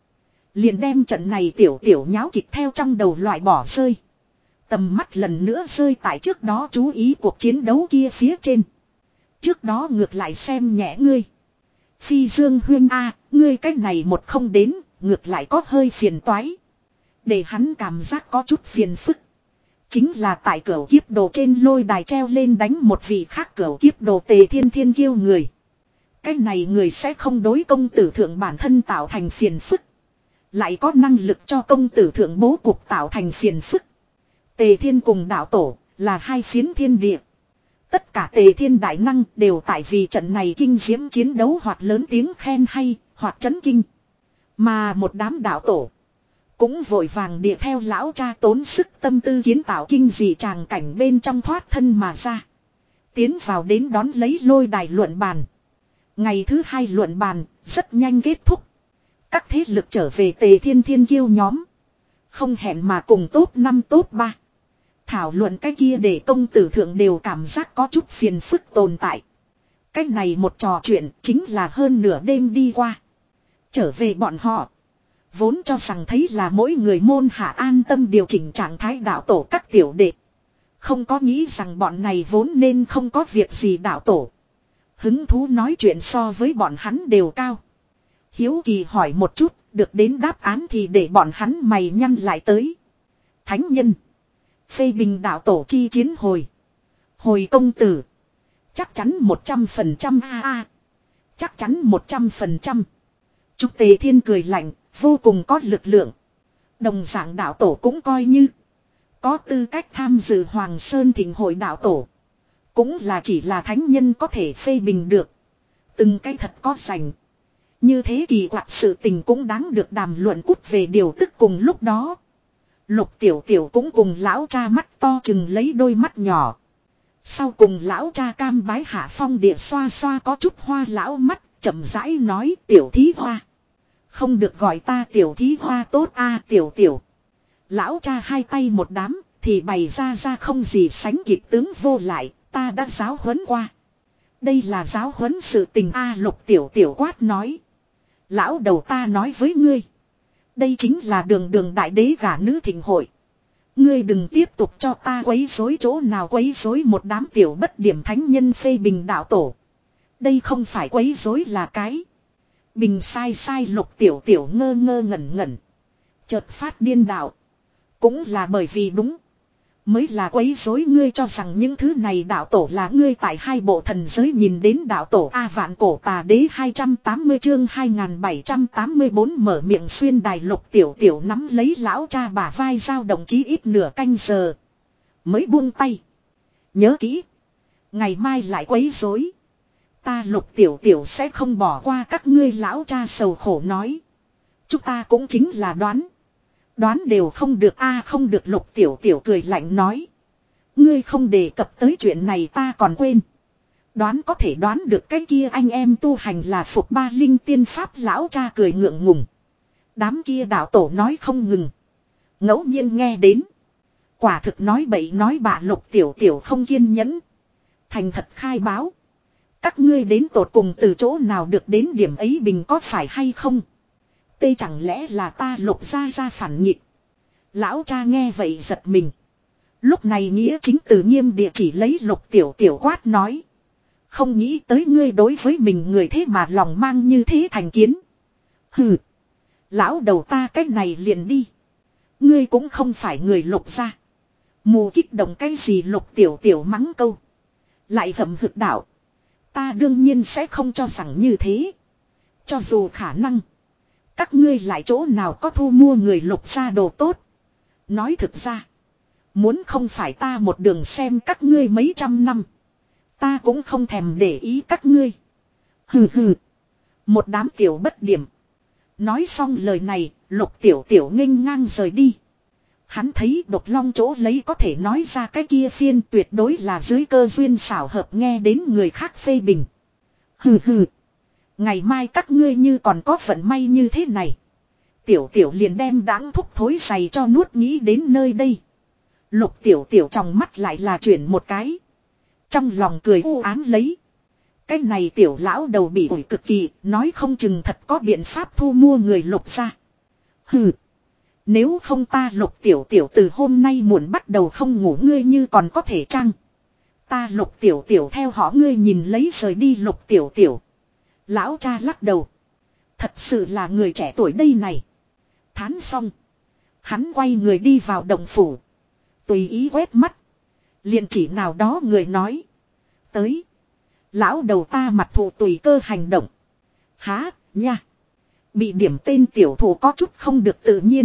Liền đem trận này tiểu tiểu nháo kịch theo trong đầu loại bỏ rơi. Tầm mắt lần nữa rơi tại trước đó chú ý cuộc chiến đấu kia phía trên. Trước đó ngược lại xem nhẹ ngươi. Phi Dương Huyên A, ngươi cách này một không đến, ngược lại có hơi phiền toái. Để hắn cảm giác có chút phiền phức. Chính là tại cửu kiếp đồ trên lôi đài treo lên đánh một vị khác cửu kiếp đồ Tề Thiên Thiên Kiêu người. Cái này người sẽ không đối công tử thượng bản thân tạo thành phiền phức. Lại có năng lực cho công tử thượng bố cục tạo thành phiền phức. Tề Thiên cùng đạo tổ là hai phiến thiên địa. Tất cả Tề Thiên đại năng đều tại vì trận này kinh diễm chiến đấu hoặc lớn tiếng khen hay, hoặc chấn kinh. Mà một đám đạo tổ cũng vội vàng địa theo lão cha tốn sức tâm tư kiến tạo kinh dị tràng cảnh bên trong thoát thân mà ra. Tiến vào đến đón lấy lôi đài luận bàn. Ngày thứ hai luận bàn rất nhanh kết thúc. Các thế lực trở về Tề Thiên Thiên Kiêu nhóm. Không hẹn mà cùng top năm top ba. Thảo luận cái kia để công tử thượng đều cảm giác có chút phiền phức tồn tại. Cái này một trò chuyện chính là hơn nửa đêm đi qua. Trở về bọn họ. Vốn cho rằng thấy là mỗi người môn hạ an tâm điều chỉnh trạng thái đạo tổ các tiểu đệ. Không có nghĩ rằng bọn này vốn nên không có việc gì đạo tổ. Hứng thú nói chuyện so với bọn hắn đều cao. Hiếu kỳ hỏi một chút, được đến đáp án thì để bọn hắn mày nhăn lại tới. Thánh nhân. Phê bình đạo tổ chi chiến hồi. Hồi công tử. Chắc chắn một trăm phần trăm a a. Chắc chắn một trăm phần trăm. Trúc Tề Thiên cười lạnh, vô cùng có lực lượng. Đồng dạng đạo tổ cũng coi như có tư cách tham dự Hoàng Sơn Thịnh hội đạo tổ. Cũng là chỉ là thánh nhân có thể phê bình được. Từng cái thật có rành. Như thế kỳ quặc sự tình cũng đáng được đàm luận cút về điều tức cùng lúc đó. Lục tiểu tiểu cũng cùng lão cha mắt to chừng lấy đôi mắt nhỏ. Sau cùng lão cha cam bái hạ phong địa xoa xoa có chút hoa lão mắt, chậm rãi nói tiểu thí hoa. Không được gọi ta tiểu thí hoa tốt a tiểu tiểu. Lão cha hai tay một đám, thì bày ra ra không gì sánh kịp tướng vô lại, ta đã giáo huấn qua. Đây là giáo huấn sự tình a lục tiểu tiểu quát nói. Lão đầu ta nói với ngươi. Đây chính là đường đường đại đế gả nữ thịnh hội. Ngươi đừng tiếp tục cho ta quấy rối chỗ nào quấy rối một đám tiểu bất điểm thánh nhân phê bình đạo tổ. Đây không phải quấy rối là cái. Bình sai sai lục tiểu tiểu ngơ ngơ ngẩn ngẩn. Chợt phát điên đạo. Cũng là bởi vì đúng. Mới là quấy rối ngươi cho rằng những thứ này đạo tổ là ngươi tại hai bộ thần giới nhìn đến đạo tổ A vạn cổ tà đế hai trăm tám mươi chương hai nghìn bảy trăm tám mươi bốn mở miệng xuyên đài lục tiểu tiểu nắm lấy lão cha bả vai giao động chí ít nửa canh giờ. Mới buông tay. Nhớ kỹ. Ngày mai lại quấy rối. Ta lục tiểu tiểu sẽ không bỏ qua các ngươi lão cha sầu khổ nói. Chúng ta cũng chính là đoán. Đoán đều không được a không được lục tiểu tiểu cười lạnh nói. Ngươi không đề cập tới chuyện này ta còn quên. Đoán có thể đoán được cái kia anh em tu hành là phục ba linh tiên pháp lão cha cười ngượng ngùng. Đám kia đạo tổ nói không ngừng. Ngẫu nhiên nghe đến. Quả thực nói bậy nói bạ lục tiểu tiểu không kiên nhẫn. Thành thật khai báo. Các ngươi đến tột cùng từ chỗ nào được đến điểm ấy bình có phải hay không? Tê chẳng lẽ là ta lục ra ra phản nghịch. Lão cha nghe vậy giật mình. Lúc này nghĩa chính từ nghiêm địa chỉ lấy lục tiểu tiểu quát nói. Không nghĩ tới ngươi đối với mình người thế mà lòng mang như thế thành kiến. Hừ. Lão đầu ta cách này liền đi. Ngươi cũng không phải người lục ra. Mù kích động cái gì lục tiểu tiểu mắng câu. Lại hậm hực đạo. Ta đương nhiên sẽ không cho rằng như thế. Cho dù khả năng. Các ngươi lại chỗ nào có thu mua người lục ra đồ tốt. Nói thực ra. Muốn không phải ta một đường xem các ngươi mấy trăm năm. Ta cũng không thèm để ý các ngươi. Hừ hừ. Một đám tiểu bất điểm. Nói xong lời này, lục tiểu tiểu nghênh ngang rời đi. Hắn thấy độc long chỗ lấy có thể nói ra cái kia phiên tuyệt đối là dưới cơ duyên xảo hợp nghe đến người khác phê bình. Hừ hừ. Ngày mai các ngươi như còn có vận may như thế này. Tiểu tiểu liền đem đáng thúc thối giày cho nuốt nghĩ đến nơi đây. Lục tiểu tiểu trong mắt lại là chuyển một cái. Trong lòng cười u ám lấy. Cái này tiểu lão đầu bị ủi cực kỳ, nói không chừng thật có biện pháp thu mua người lục ra. Hừ. Nếu không ta Lục Tiểu Tiểu từ hôm nay muộn bắt đầu không ngủ ngươi như còn có thể chăng? Ta Lục Tiểu Tiểu theo họ ngươi nhìn lấy rời đi Lục Tiểu Tiểu. Lão cha lắc đầu. Thật sự là người trẻ tuổi đây này. Thán xong. Hắn quay người đi vào động phủ. Tùy ý quét mắt. Liền chỉ nào đó người nói. Tới. Lão đầu ta mặt thù tùy cơ hành động. Há, nha. Bị điểm tên tiểu thủ có chút không được tự nhiên.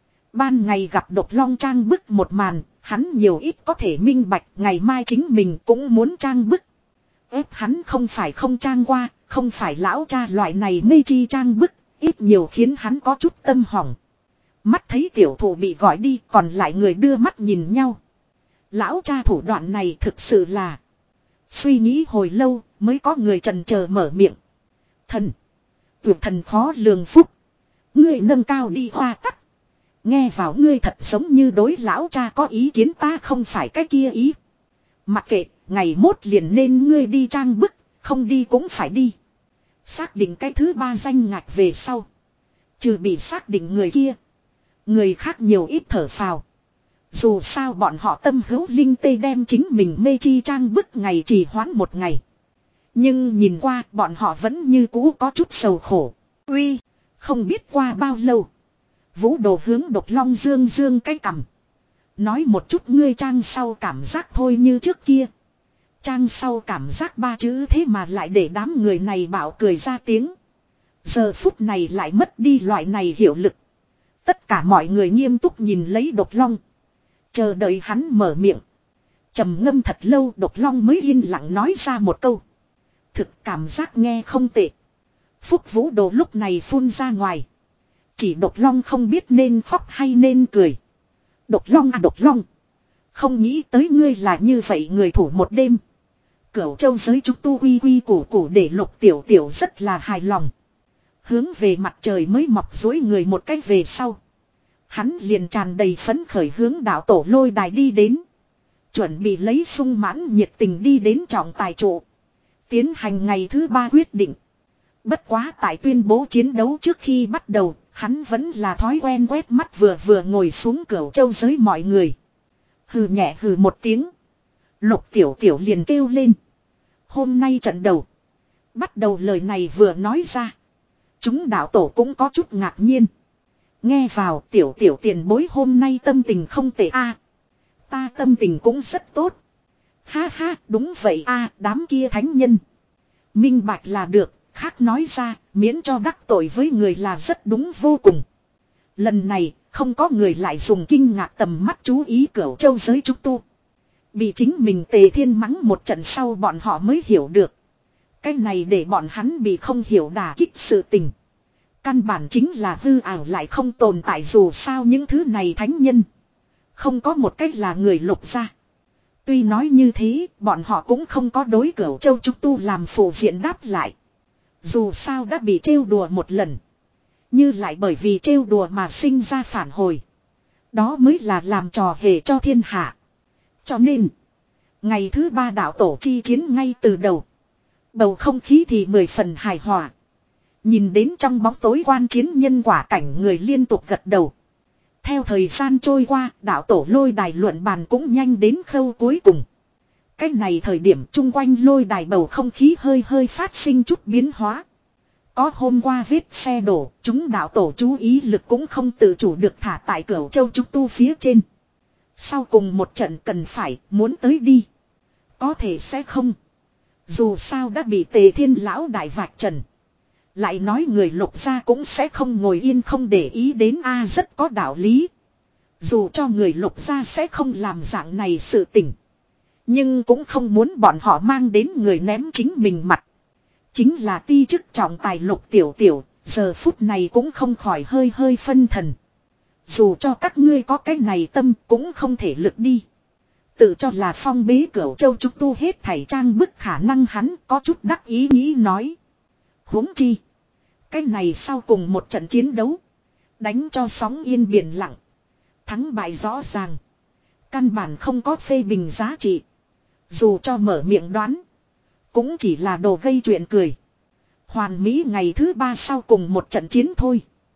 Ban ngày gặp Độc Long trang bức một màn, hắn nhiều ít có thể minh bạch, ngày mai chính mình cũng muốn trang bức. Ép hắn không phải không trang qua, không phải lão cha loại này mê chi trang bức, ít nhiều khiến hắn có chút tâm hỏng. Mắt thấy tiểu thủ bị gọi đi, còn lại người đưa mắt nhìn nhau. Lão cha thủ đoạn này thực sự là... Suy nghĩ hồi lâu, mới có người trần chờ mở miệng. Thần! Tuyệt thần khó lường phúc. Ngươi nâng cao đi hoa tắc. Nghe vào ngươi thật giống như đối lão cha có ý kiến ta không phải cái kia ý. Mặc kệ, ngày mốt liền nên ngươi đi trang bức, không đi cũng phải đi. Xác định cái thứ ba danh ngạch về sau. Trừ bị xác định người kia. Người khác nhiều ít thở phào. Dù sao bọn họ tâm hữu linh tê đem chính mình mê chi trang bức ngày trì hoãn một ngày. Nhưng nhìn qua bọn họ vẫn như cũ có chút sầu khổ. Uy, không biết qua bao lâu. Vũ Đồ hướng Độc Long dương dương cái cằm. Nói một chút ngươi trang sau cảm giác thôi như trước kia. Trang sau cảm giác ba chữ thế mà lại để đám người này bảo cười ra tiếng. Giờ phút này lại mất đi loại này hiệu lực. Tất cả mọi người nghiêm túc nhìn lấy Độc Long. Chờ đợi hắn mở miệng. Trầm ngâm thật lâu Độc Long mới yên lặng nói ra một câu. Thực cảm giác nghe không tệ. Phúc Vũ Đồ lúc này phun ra ngoài. Chỉ Độc Long không biết nên khóc hay nên cười. Độc Long à Độc Long. Không nghĩ tới ngươi là như vậy người thủ một đêm. Cửu châu giới chúng tu quy quy củ củ để Lục Tiểu Tiểu rất là hài lòng. Hướng về mặt trời mới mọc dối người một cách về sau. Hắn liền tràn đầy phấn khởi hướng đạo tổ lôi đài đi đến. Chuẩn bị lấy sung mãn nhiệt tình đi đến trọng tài trụ. Tiến hành ngày thứ ba quyết định. Bất quá tại tuyên bố chiến đấu trước khi bắt đầu, hắn vẫn là thói quen quét mắt vừa vừa ngồi xuống cửu châu giới mọi người. Hừ nhẹ hừ một tiếng. Lục Tiểu Tiểu liền kêu lên. Hôm nay trận đầu. Bắt đầu lời này vừa nói ra. Chúng đạo tổ cũng có chút ngạc nhiên. Nghe vào Tiểu Tiểu tiền bối hôm nay tâm tình không tệ a. Ta tâm tình cũng rất tốt. Ha ha đúng vậy a đám kia thánh nhân. Minh bạch là được. Khác nói ra, miễn cho đắc tội với người là rất đúng vô cùng. Lần này, không có người lại dùng kinh ngạc tầm mắt chú ý cửu châu giới trúc tu. Bị chính mình Tề Thiên mắng một trận sau bọn họ mới hiểu được. Cái này để bọn hắn bị không hiểu đả kích sự tình. Căn bản chính là hư ảo lại không tồn tại dù sao những thứ này thánh nhân. Không có một cách là người Lục gia. Tuy nói như thế, bọn họ cũng không có đối cửu châu trúc tu làm phụ diện đáp lại. Dù sao đã bị trêu đùa một lần. Như lại bởi vì trêu đùa mà sinh ra phản hồi. Đó mới là làm trò hề cho thiên hạ. Cho nên. Ngày thứ ba đạo tổ chi chiến ngay từ đầu. Bầu không khí thì mười phần hài hòa. Nhìn đến trong bóng tối quan chiến nhân quả cảnh người liên tục gật đầu. Theo thời gian trôi qua đạo tổ lôi đài luận bàn cũng nhanh đến khâu cuối cùng. Cách này thời điểm chung quanh lôi đài bầu không khí hơi hơi phát sinh chút biến hóa. Có hôm qua vết xe đổ, chúng đạo tổ chú ý lực cũng không tự chủ được thả tại cửu châu trúc tu phía trên. Sau cùng một trận cần phải, muốn tới đi. Có thể sẽ không. Dù sao đã bị Tề Thiên lão đại vạch trần. Lại nói người Lục gia cũng sẽ không ngồi yên không để ý đến a rất có đạo lý. Dù cho người Lục gia sẽ không làm dạng này sự tình. Nhưng cũng không muốn bọn họ mang đến người ném chính mình mặt. Chính là ti chức trọng tài Lục Tiểu Tiểu, giờ phút này cũng không khỏi hơi hơi phân thần. Dù cho các ngươi có cái này tâm cũng không thể lực đi. Tự cho là phong bế cửu châu trúc tu hết thảy trang bức khả năng hắn có chút đắc ý nghĩ nói. Huống chi. Cái này sau cùng một trận chiến đấu. Đánh cho sóng yên biển lặng. Thắng bại rõ ràng. Căn bản không có phê bình giá trị. Dù cho mở miệng đoán. Cũng chỉ là đồ gây chuyện cười. Hoàn mỹ ngày thứ ba sau cùng một trận chiến thôi.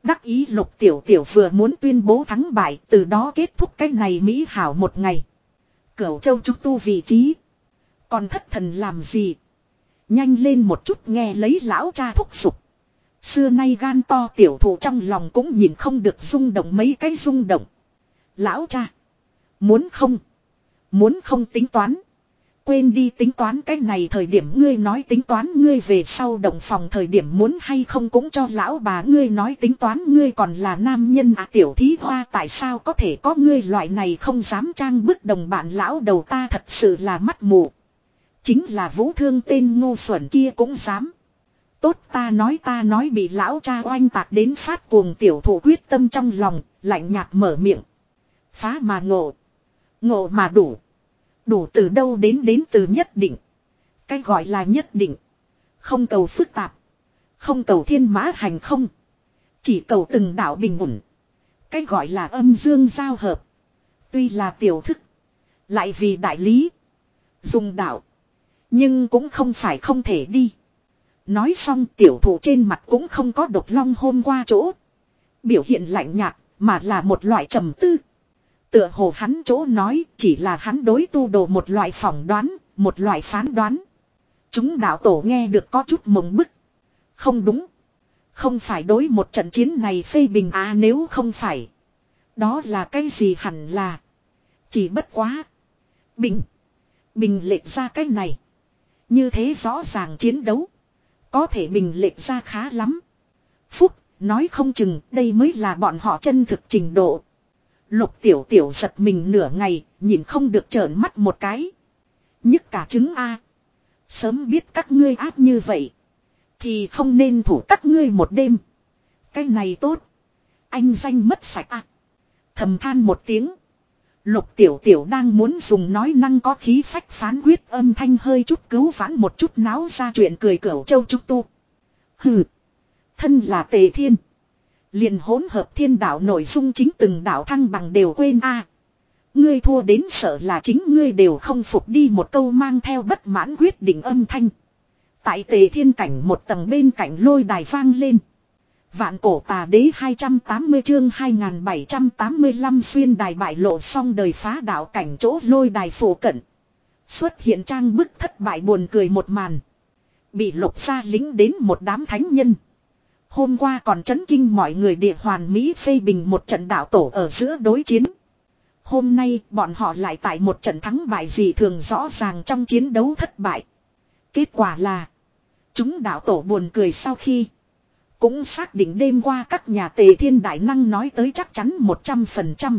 Đắc ý Lục Tiểu Tiểu vừa muốn tuyên bố thắng bại, từ đó kết thúc cái này mỹ hảo một ngày. Cửu Châu trúc tu vị trí. Còn thất thần làm gì? Nhanh lên một chút nghe lấy lão cha thúc giục. Xưa nay gan to tiểu thụ trong lòng cũng nhìn không được rung động mấy cái rung động. Lão cha. Muốn không? Muốn không tính toán? Quên đi tính toán cái này thời điểm ngươi nói tính toán ngươi về sau động phòng thời điểm muốn hay không cũng cho lão bà ngươi nói tính toán ngươi còn là nam nhân à tiểu thí hoa tại sao có thể có ngươi loại này không dám trang bức đồng bạn lão đầu ta thật sự là mắt mù. Chính là Vũ Thương tên ngu xuẩn kia cũng dám. Tốt ta nói ta nói bị lão cha oanh tạc đến phát cuồng tiểu thủ quyết tâm trong lòng, lạnh nhạt mở miệng. Phá mà ngộ. Ngộ mà đủ. Đủ từ đâu đến đến từ nhất định. Cái gọi là nhất định. Không cầu phức tạp. Không cầu thiên mã hành không. Chỉ cầu từng đạo bình ổn. Cái gọi là âm dương giao hợp. Tuy là tiểu thức. Lại vì đại lý. Dùng đạo. Nhưng cũng không phải không thể đi. Nói xong tiểu thủ trên mặt cũng không có độc long hôm qua chỗ. Biểu hiện lạnh nhạt mà là một loại trầm tư. Tựa hồ hắn chỗ nói chỉ là hắn đối tu đồ một loại phỏng đoán, một loại phán đoán. Chúng đạo tổ nghe được có chút mộng bức. Không đúng. Không phải đối một trận chiến này phê bình à nếu không phải. Đó là cái gì hẳn là. Chỉ bất quá. Bình. Bình lệch ra cái này. Như thế rõ ràng chiến đấu. Có thể bình lệch ra khá lắm. Phúc, nói không chừng đây mới là bọn họ chân thực trình độ. Lục Tiểu Tiểu giật mình nửa ngày, nhìn không được trợn mắt một cái. Nhức cả trứng A. Sớm biết các ngươi ác như vậy. Thì không nên thủ các ngươi một đêm. Cái này tốt. Anh danh mất sạch à. Thầm than một tiếng. Lục Tiểu Tiểu đang muốn dùng nói năng có khí phách phán quyết âm thanh hơi chút cứu vãn một chút náo ra chuyện cười Cửu Châu trúc tu. Hừ. Thân là Tề Thiên. Liền hỗn hợp thiên đạo nội dung chính từng đạo thăng bằng đều quên a. À, ngươi thua đến sợ là chính ngươi đều không phục đi một câu mang theo bất mãn quyết định âm thanh. Tại Tề Thiên cảnh một tầng bên cạnh lôi đài vang lên. Vạn cổ tà đế hai trăm tám mươi chương hai nghìn bảy trăm tám mươi lăm xuyên đài bại lộ xong đời phá đạo cảnh chỗ lôi đài phổ cận. Xuất hiện trang bức thất bại buồn cười một màn. Bị Lục gia lính đến một đám thánh nhân. Hôm qua còn chấn kinh mọi người địa hoàn Mỹ phê bình một trận đạo tổ ở giữa đối chiến. Hôm nay bọn họ lại tại một trận thắng bại gì thường rõ ràng trong chiến đấu thất bại. Kết quả là chúng đạo tổ buồn cười sau khi cũng xác định đêm qua các nhà Tề Thiên đại năng nói tới chắc chắn một trăm phần trăm.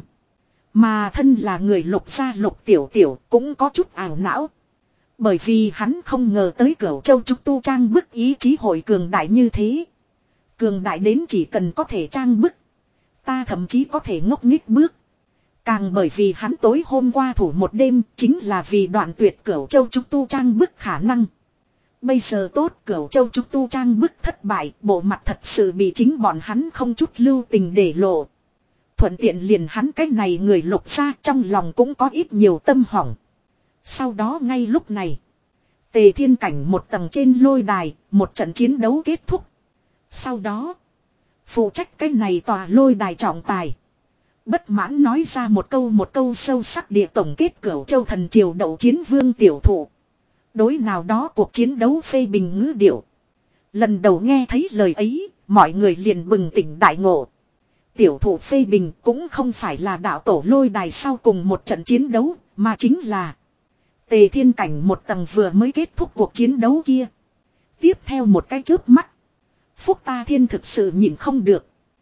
Mà thân là người Lục gia Lục Tiểu Tiểu cũng có chút ảo não. Bởi vì hắn không ngờ tới Cửu Châu trúc tu trang bức ý chí hội cường đại như thế. Cường đại đến chỉ cần có thể trang bức. Ta thậm chí có thể ngốc nghếch bước. Càng bởi vì hắn tối hôm qua thủ một đêm chính là vì đoạn tuyệt Cửu Châu trúc tu trang bức khả năng. Bây giờ tốt Cửu Châu trúc tu trang bức thất bại, bộ mặt thật sự bị chính bọn hắn không chút lưu tình để lộ. Thuận tiện liền hắn cái này người Lục gia trong lòng cũng có ít nhiều tâm hỏng. Sau đó ngay lúc này, Tề Thiên cảnh một tầng trên lôi đài, một trận chiến đấu kết thúc. Sau đó, phụ trách cái này tòa lôi đài trọng tài. Bất mãn nói ra một câu một câu sâu sắc địa tổng kết Cửu Châu thần triều đậu chiến vương tiểu thụ. Đối nào đó cuộc chiến đấu phê bình ngữ điệu. Lần đầu nghe thấy lời ấy, mọi người liền bừng tỉnh đại ngộ. Tiểu thụ phê bình cũng không phải là đạo tổ lôi đài sau cùng một trận chiến đấu, mà chính là Tề Thiên cảnh một tầng vừa mới kết thúc cuộc chiến đấu kia. Tiếp theo một cái chớp mắt. Phúc ta Thiên thực sự nhìn không được.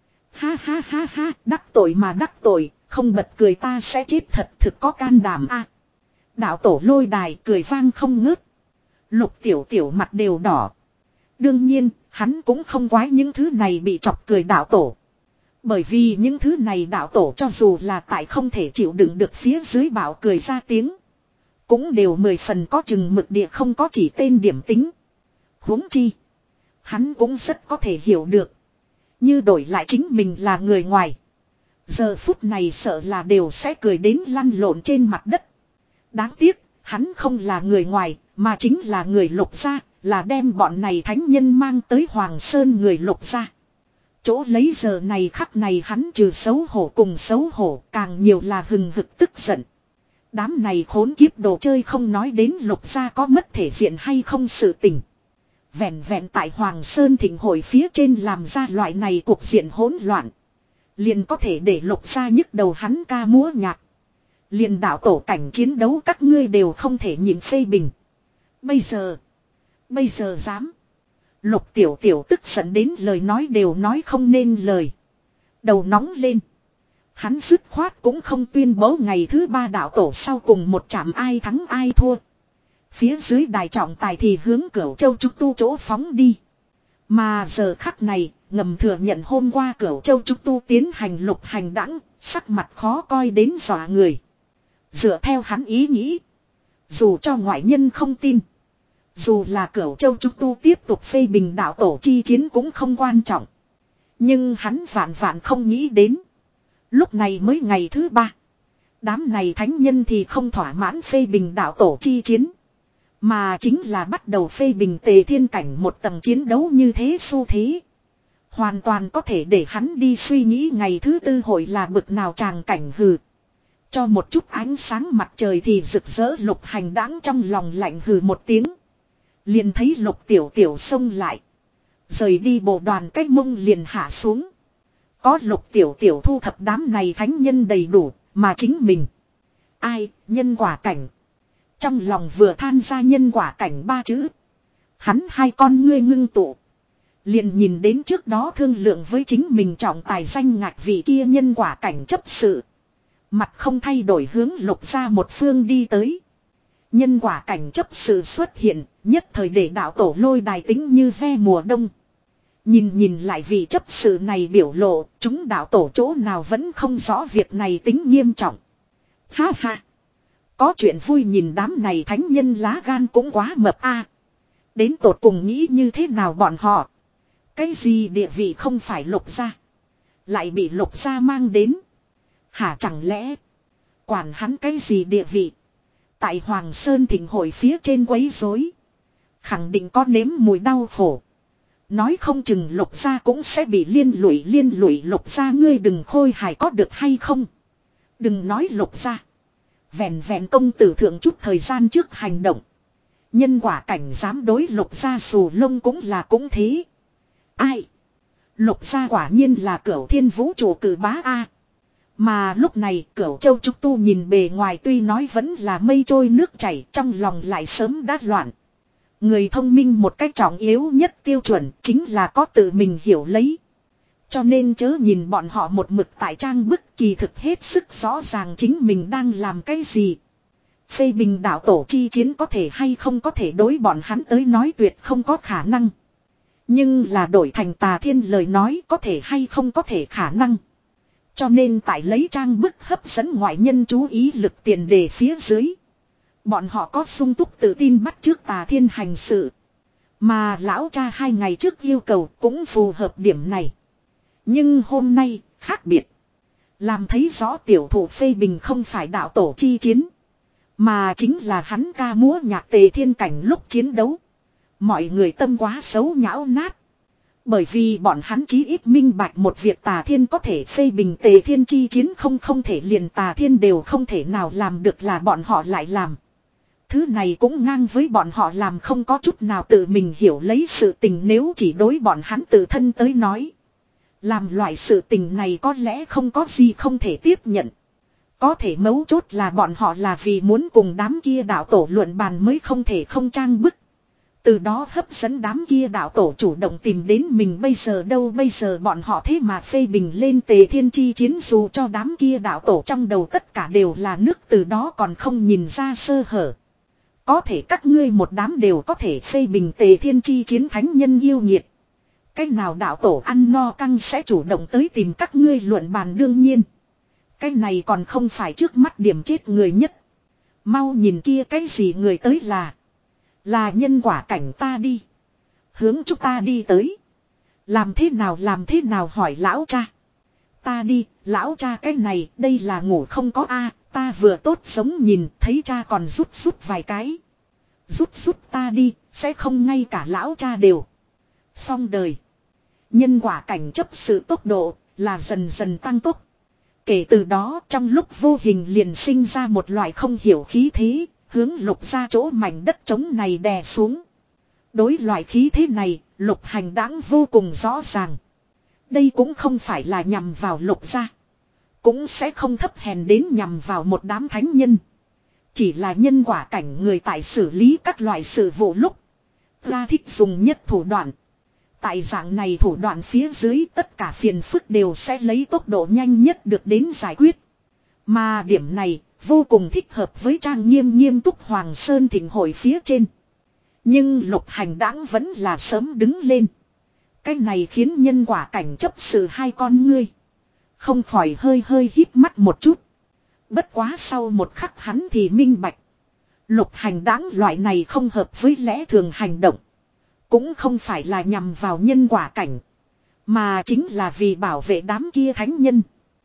Ha ha ha ha, đắc tội mà đắc tội, không bật cười ta sẽ chết thật thực có can đảm a. À, đạo tổ lôi đài cười vang không ngớt. Lục Tiểu Tiểu mặt đều đỏ. Đương nhiên, hắn cũng không quái những thứ này bị chọc cười đạo tổ. Bởi vì những thứ này đạo tổ cho dù là tại không thể chịu đựng được phía dưới bảo cười ra tiếng. Cũng đều mười phần có chừng mực địa không có chỉ tên điểm tính. Huống chi. Hắn cũng rất có thể hiểu được. Như đổi lại chính mình là người ngoài. Giờ phút này sợ là đều sẽ cười đến lăn lộn trên mặt đất. Đáng tiếc, hắn không là người ngoài, mà chính là người Lục gia, là đem bọn này thánh nhân mang tới Hoàng Sơn người Lục gia. Chỗ lấy giờ này khắc này hắn trừ xấu hổ cùng xấu hổ càng nhiều là hừng hực tức giận. Đám này khốn kiếp đồ chơi không nói đến Lục gia có mất thể diện hay không sự tình. Vẹn vẹn tại Hoàng Sơn Thịnh hội phía trên làm ra loại này cuộc diện hỗn loạn. Liền có thể để Lục gia nhức đầu hắn ca múa nhạc. Liền đạo tổ cảnh chiến đấu các ngươi đều không thể nhịn phê bình. Bây giờ. Bây giờ dám. Lục tiểu tiểu tức giận đến lời nói đều nói không nên lời. Đầu nóng lên. Hắn dứt khoát cũng không tuyên bố ngày thứ ba đạo tổ sau cùng một chạm ai thắng ai thua. Phía dưới đài trọng tài thì hướng Cửu Châu Trúc Tu chỗ phóng đi. Mà giờ khắc này, ngầm thừa nhận hôm qua Cửu Châu Trúc Tu tiến hành lục hành đãng, sắc mặt khó coi đến dọa người. Dựa theo hắn ý nghĩ. Dù cho ngoại nhân không tin. Dù là Cửu Châu Trúc Tu tiếp tục phê bình đạo tổ chi chiến cũng không quan trọng. Nhưng hắn vạn vạn không nghĩ đến. Lúc này mới ngày thứ ba. Đám này thánh nhân thì không thỏa mãn phê bình đạo tổ chi chiến. Mà chính là bắt đầu phê bình Tề Thiên Cảnh một tầng chiến đấu như thế xu thế. Hoàn toàn có thể để hắn đi suy nghĩ ngày thứ tư hội là bực nào tràng cảnh hừ. Cho một chút ánh sáng mặt trời thì rực rỡ Lục hành đãng trong lòng lạnh hừ một tiếng. Liền thấy Lục tiểu tiểu xông lại. Rời đi bộ đoàn cách mông liền hạ xuống. Có Lục tiểu tiểu thu thập đám này thánh nhân đầy đủ, mà chính mình. Ai, nhân quả cảnh. Trong lòng vừa than ra nhân quả cảnh ba chữ. Hắn hai con ngươi ngưng tụ. Liền nhìn đến trước đó thương lượng với chính mình trọng tài danh ngạch vị kia nhân quả cảnh chấp sự. Mặt không thay đổi hướng Lục ra một phương đi tới. Nhân quả cảnh chấp sự xuất hiện, nhất thời để đạo tổ lôi đài tính như ve mùa đông. Nhìn nhìn lại vị chấp sự này biểu lộ, chúng đạo tổ chỗ nào vẫn không rõ việc này tính nghiêm trọng. Ha ha! Có chuyện vui nhìn đám này thánh nhân lá gan cũng quá mập a. Đến tột cùng nghĩ như thế nào bọn họ? Cái gì địa vị không phải Lục gia, lại bị Lục gia mang đến. Hả chẳng lẽ quản hắn cái gì địa vị? Tại Hoàng Sơn Thịnh hội phía trên quấy rối, khẳng định có nếm mùi đau khổ. Nói không chừng Lục gia cũng sẽ bị liên lụy liên lụy Lục gia ngươi đừng khôi hài có được hay không? Đừng nói Lục gia. Vẹn vẹn công tử thượng chút thời gian trước hành động. Nhân quả cảnh dám đối Lục gia xù lông cũng là cũng thế. Ai? Lục gia quả nhiên là Cửu Thiên vũ trụ cử bá A. Mà lúc này Cửu Châu Trúc Tu nhìn bề ngoài tuy nói vẫn là mây trôi nước chảy, trong lòng lại sớm đã loạn. Người thông minh một cách trọng yếu nhất tiêu chuẩn chính là có tự mình hiểu lấy. Cho nên chớ nhìn bọn họ một mực tại trang bức, kỳ thực hết sức rõ ràng chính mình đang làm cái gì. Phê bình đạo tổ chi chiến có thể hay không có thể đối bọn hắn tới nói tuyệt không có khả năng. Nhưng là đổi thành Tà Thiên lời nói có thể hay không có thể khả năng. Cho nên tại lấy trang bức hấp dẫn ngoại nhân chú ý lực tiền đề phía dưới. Bọn họ có sung túc tự tin bắt trước Tà Thiên hành sự. Mà lão cha hai ngày trước yêu cầu cũng phù hợp điểm này. Nhưng hôm nay khác biệt. Làm thấy rõ tiểu thủ phê bình không phải đạo tổ chi chiến. Mà chính là hắn ca múa nhạc Tề Thiên Cảnh lúc chiến đấu. Mọi người tâm quá xấu nhão nát. Bởi vì bọn hắn chí ít minh bạch một việc Tà Thiên có thể phê bình Tề Thiên chi chiến không không thể liền Tà Thiên đều không thể nào làm được là bọn họ lại làm. Thứ này cũng ngang với bọn họ làm không có chút nào tự mình hiểu lấy sự tình nếu chỉ đối bọn hắn tự thân tới nói. Làm loại sự tình này có lẽ không có gì không thể tiếp nhận. Có thể mấu chốt là bọn họ là vì muốn cùng đám kia đạo tổ luận bàn mới không thể không trang bức. Từ đó hấp dẫn đám kia đạo tổ chủ động tìm đến mình bây giờ đâu bây giờ bọn họ thế mà phê bình lên Tề Thiên chi chiến dù cho đám kia đạo tổ trong đầu tất cả đều là nước từ đó còn không nhìn ra sơ hở. Có thể các ngươi một đám đều có thể phê bình Tề Thiên chi chiến thánh nhân yêu nghiệt. Cái nào đạo tổ ăn no căng sẽ chủ động tới tìm các ngươi luận bàn đương nhiên. Cái này còn không phải trước mắt điểm chết người nhất. Mau nhìn kia cái gì người tới là. Là nhân quả cảnh ta đi. Hướng chúng ta đi tới. Làm thế nào làm thế nào hỏi lão cha. Ta đi, lão cha cái này, đây là ngủ không có a ta vừa tốt sống nhìn, thấy cha còn rút rút vài cái. Rút rút ta đi, sẽ không ngay cả lão cha đều. Xong đời. Nhân quả cảnh chấp sự tốc độ là dần dần tăng tốc. Kể từ đó trong lúc vô hình liền sinh ra một loại không hiểu khí thế, hướng Lục ra chỗ mảnh đất trống này đè xuống. Đối loại khí thế này, Lục Hành Đãng vô cùng rõ ràng. Đây cũng không phải là nhằm vào Lục ra. Cũng sẽ không thấp hèn đến nhằm vào một đám thánh nhân. Chỉ là nhân quả cảnh người tại xử lý các loại sự vụ lúc ra thích dùng nhất thủ đoạn. Tại dạng này thủ đoạn phía dưới tất cả phiền phức đều sẽ lấy tốc độ nhanh nhất được đến giải quyết. Mà điểm này vô cùng thích hợp với trang nghiêm nghiêm túc Hoàng Sơn Thịnh hội phía trên. Nhưng Lục Hành Đãng vẫn là sớm đứng lên. Cái này khiến nhân quả cảnh chấp sự hai con ngươi không khỏi hơi hơi híp mắt một chút. Bất quá sau một khắc hắn thì minh bạch. Lục Hành Đãng loại này không hợp với lẽ thường hành động. Cũng không phải là nhằm vào nhân quả cảnh. Mà chính là vì bảo vệ đám kia thánh nhân.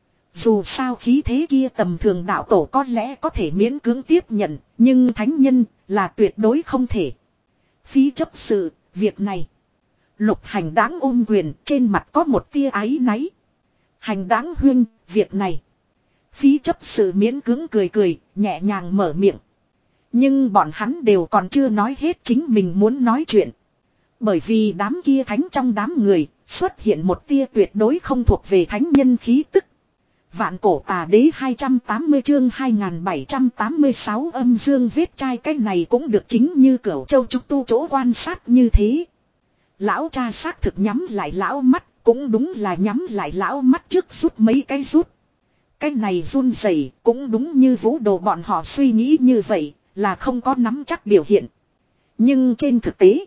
Dù sao khí thế kia tầm thường đạo tổ có lẽ có thể miễn cưỡng tiếp nhận. Nhưng thánh nhân là tuyệt đối không thể. Phí chấp sự, việc này. Lục Hành Đãng ôm quyền, trên mặt có một tia áy náy. Hành Đãng huynh, việc này. Phí chấp sự miễn cưỡng cười cười, nhẹ nhàng mở miệng. Nhưng bọn hắn đều còn chưa nói hết chính mình muốn nói chuyện. Bởi vì đám kia thánh trong đám người, xuất hiện một tia tuyệt đối không thuộc về thánh nhân khí tức. Vạn cổ tà đế hai trăm tám mươi chương hai nghìn bảy trăm tám mươi sáu âm dương vết chai, cái này cũng được chính như Cửu Châu trúc tu chỗ quan sát như thế. Lão cha xác thực nhắm lại lão mắt, cũng đúng là nhắm lại lão mắt trước rút mấy cái rút. Cái này run rẩy cũng đúng như Vũ Đồ bọn họ suy nghĩ như vậy, là không có nắm chắc biểu hiện. Nhưng trên thực tế,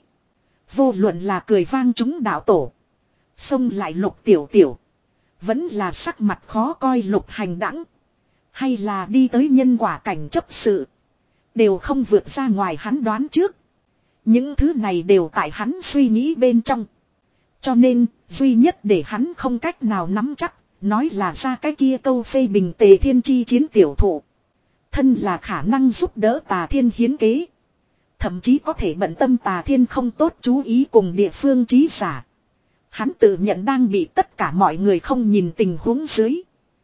vô luận là cười vang chúng đạo tổ, xông lại Lục Tiểu Tiểu, vẫn là sắc mặt khó coi Lục Hành Đãng, hay là đi tới nhân quả cảnh chấp sự, đều không vượt ra ngoài hắn đoán trước. Những thứ này đều tại hắn suy nghĩ bên trong. Cho nên, duy nhất để hắn không cách nào nắm chắc, nói là ra cái kia câu phê bình Tề Thiên chi chiến tiểu thụ. Thân là khả năng giúp đỡ Tà Thiên hiến kế. Thậm chí có thể bận tâm Tà Thiên không tốt chú ý cùng địa phương trí giả. Hắn tự nhận đang bị tất cả mọi người không nhìn tình huống dưới.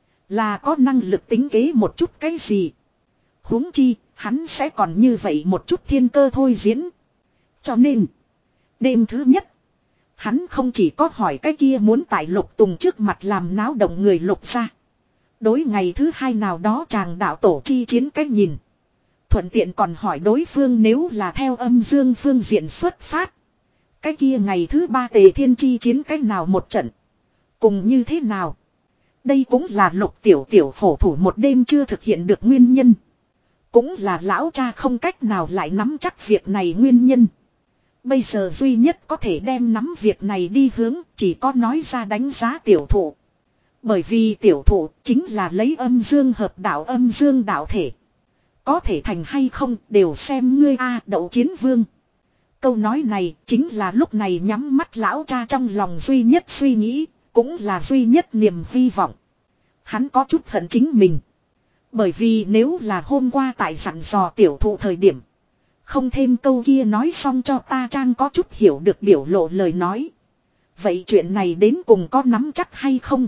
Là có năng lực tính kế một chút cái gì. Huống chi, hắn sẽ còn như vậy một chút thiên cơ thôi diễn. Cho nên, đêm thứ nhất, hắn không chỉ có hỏi cái kia muốn tại Lục Tùng trước mặt làm náo động người Lục ra. Đối ngày thứ hai nào đó chàng đạo tổ chi chiến cách nhìn. Thuận tiện còn hỏi đối phương nếu là theo âm dương phương diện xuất phát. Cái kia ngày thứ ba Tề Thiên chi chiến cách nào một trận. Cùng như thế nào. Đây cũng là Lục Tiểu Tiểu khổ thủ một đêm chưa thực hiện được nguyên nhân. Cũng là lão cha không cách nào lại nắm chắc việc này nguyên nhân. Bây giờ duy nhất có thể đem nắm việc này đi hướng chỉ có nói ra đánh giá tiểu thụ. Bởi vì tiểu thụ chính là lấy âm dương hợp đạo âm dương đạo thể. Có thể thành hay không đều xem ngươi a đậu chiến vương. Câu nói này chính là lúc này nhắm mắt lão cha trong lòng duy nhất suy nghĩ, cũng là duy nhất niềm hy vọng. Hắn có chút hận chính mình. Bởi vì nếu là hôm qua tại dặn dò tiểu thụ thời điểm, không thêm câu kia nói xong cho ta trang có chút hiểu được biểu lộ lời nói. Vậy chuyện này đến cùng có nắm chắc hay không?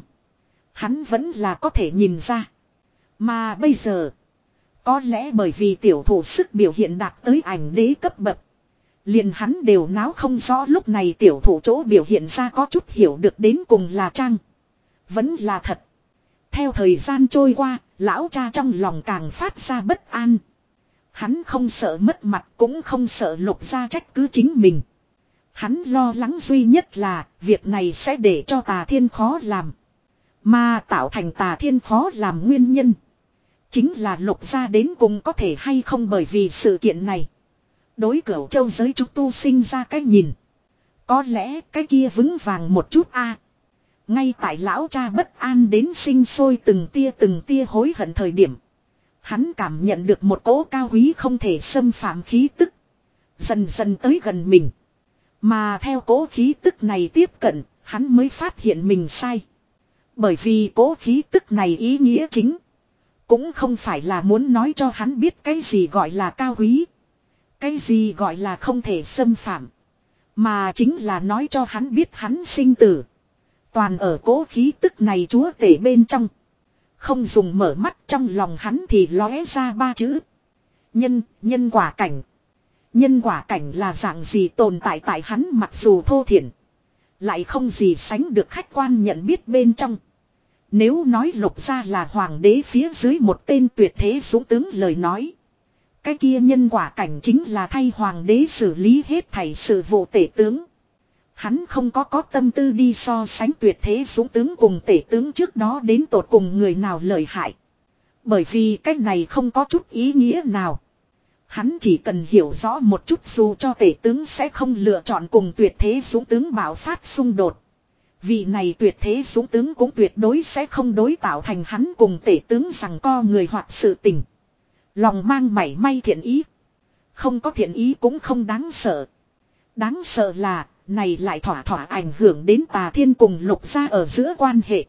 Hắn vẫn là có thể nhìn ra. Mà bây giờ, có lẽ bởi vì tiểu thủ sức biểu hiện đạt tới ảnh đế cấp bậc, liền hắn đều náo không rõ lúc này tiểu thủ chỗ biểu hiện ra có chút hiểu được đến cùng là trang. Vẫn là thật. Theo thời gian trôi qua, lão cha trong lòng càng phát ra bất an. Hắn không sợ mất mặt cũng không sợ Lục ra trách cứ chính mình. Hắn lo lắng duy nhất là việc này sẽ để cho Tà Thiên khó làm. Mà tạo thành Tà Thiên khó làm nguyên nhân chính là Lục ra đến cùng có thể hay không, bởi vì sự kiện này đối Cửu Châu giới trúc tu sinh ra cái nhìn. Có lẽ cái kia vững vàng một chút a. Ngay tại lão cha bất an đến sinh sôi từng tia từng tia hối hận thời điểm, hắn cảm nhận được một cỗ cao quý không thể xâm phạm khí tức dần dần tới gần mình. Mà theo cỗ khí tức này tiếp cận, hắn mới phát hiện mình sai. Bởi vì cỗ khí tức này ý nghĩa chính cũng không phải là muốn nói cho hắn biết cái gì gọi là cao quý, cái gì gọi là không thể xâm phạm, mà chính là nói cho hắn biết hắn sinh tử Toàn ở cố khí tức này chúa tể bên trong. Không dùng mở mắt, trong lòng hắn thì lóe ra ba chữ. Nhân, nhân quả cảnh. Nhân quả cảnh là dạng gì tồn tại tại hắn mặc dù thô thiển. Lại không gì sánh được khách quan nhận biết bên trong. Nếu nói Lục gia là hoàng đế phía dưới một tên tuyệt thế dũng tướng lời nói. Cái kia nhân quả cảnh chính là thay hoàng đế xử lý hết thảy sự vụ tể tướng. Hắn không có có tâm tư đi so sánh tuyệt thế dũng tướng cùng tể tướng trước đó đến tột cùng người nào lợi hại. Bởi vì cái này không có chút ý nghĩa nào. Hắn chỉ cần hiểu rõ một chút dù cho tể tướng sẽ không lựa chọn cùng tuyệt thế dũng tướng bạo phát xung đột. Vị này tuyệt thế dũng tướng cũng tuyệt đối sẽ không đối tạo thành hắn cùng tể tướng rằng co người hoặc sự tình. Lòng mang mảy may thiện ý. Không có thiện ý cũng không đáng sợ. Đáng sợ là, này lại thỏa thỏa ảnh hưởng đến Tà Thiên cùng Lục gia ở giữa quan hệ.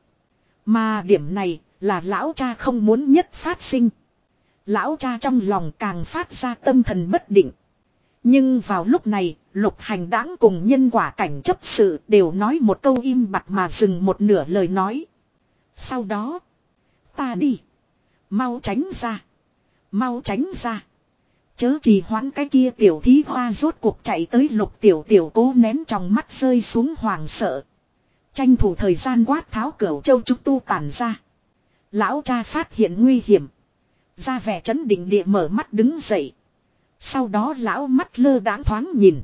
Mà điểm này, là lão cha không muốn nhất phát sinh. Lão cha trong lòng càng phát ra tâm thần bất định. Nhưng vào lúc này, Lục Hành Đãng cùng nhân quả cảnh chấp sự đều nói một câu im bặt mà dừng một nửa lời nói. Sau đó, ta đi. Mau tránh ra. Mau tránh ra. Chớ trì hoãn cái kia tiểu thí hoa rốt cuộc chạy tới Lục tiểu tiểu cố nén trong mắt rơi xuống hoàng sợ. Tranh thủ thời gian quát tháo cửu châu trúc tu tản ra. Lão cha phát hiện nguy hiểm. Ra vẻ trấn định địa mở mắt đứng dậy. Sau đó lão mắt lơ đãng thoáng nhìn.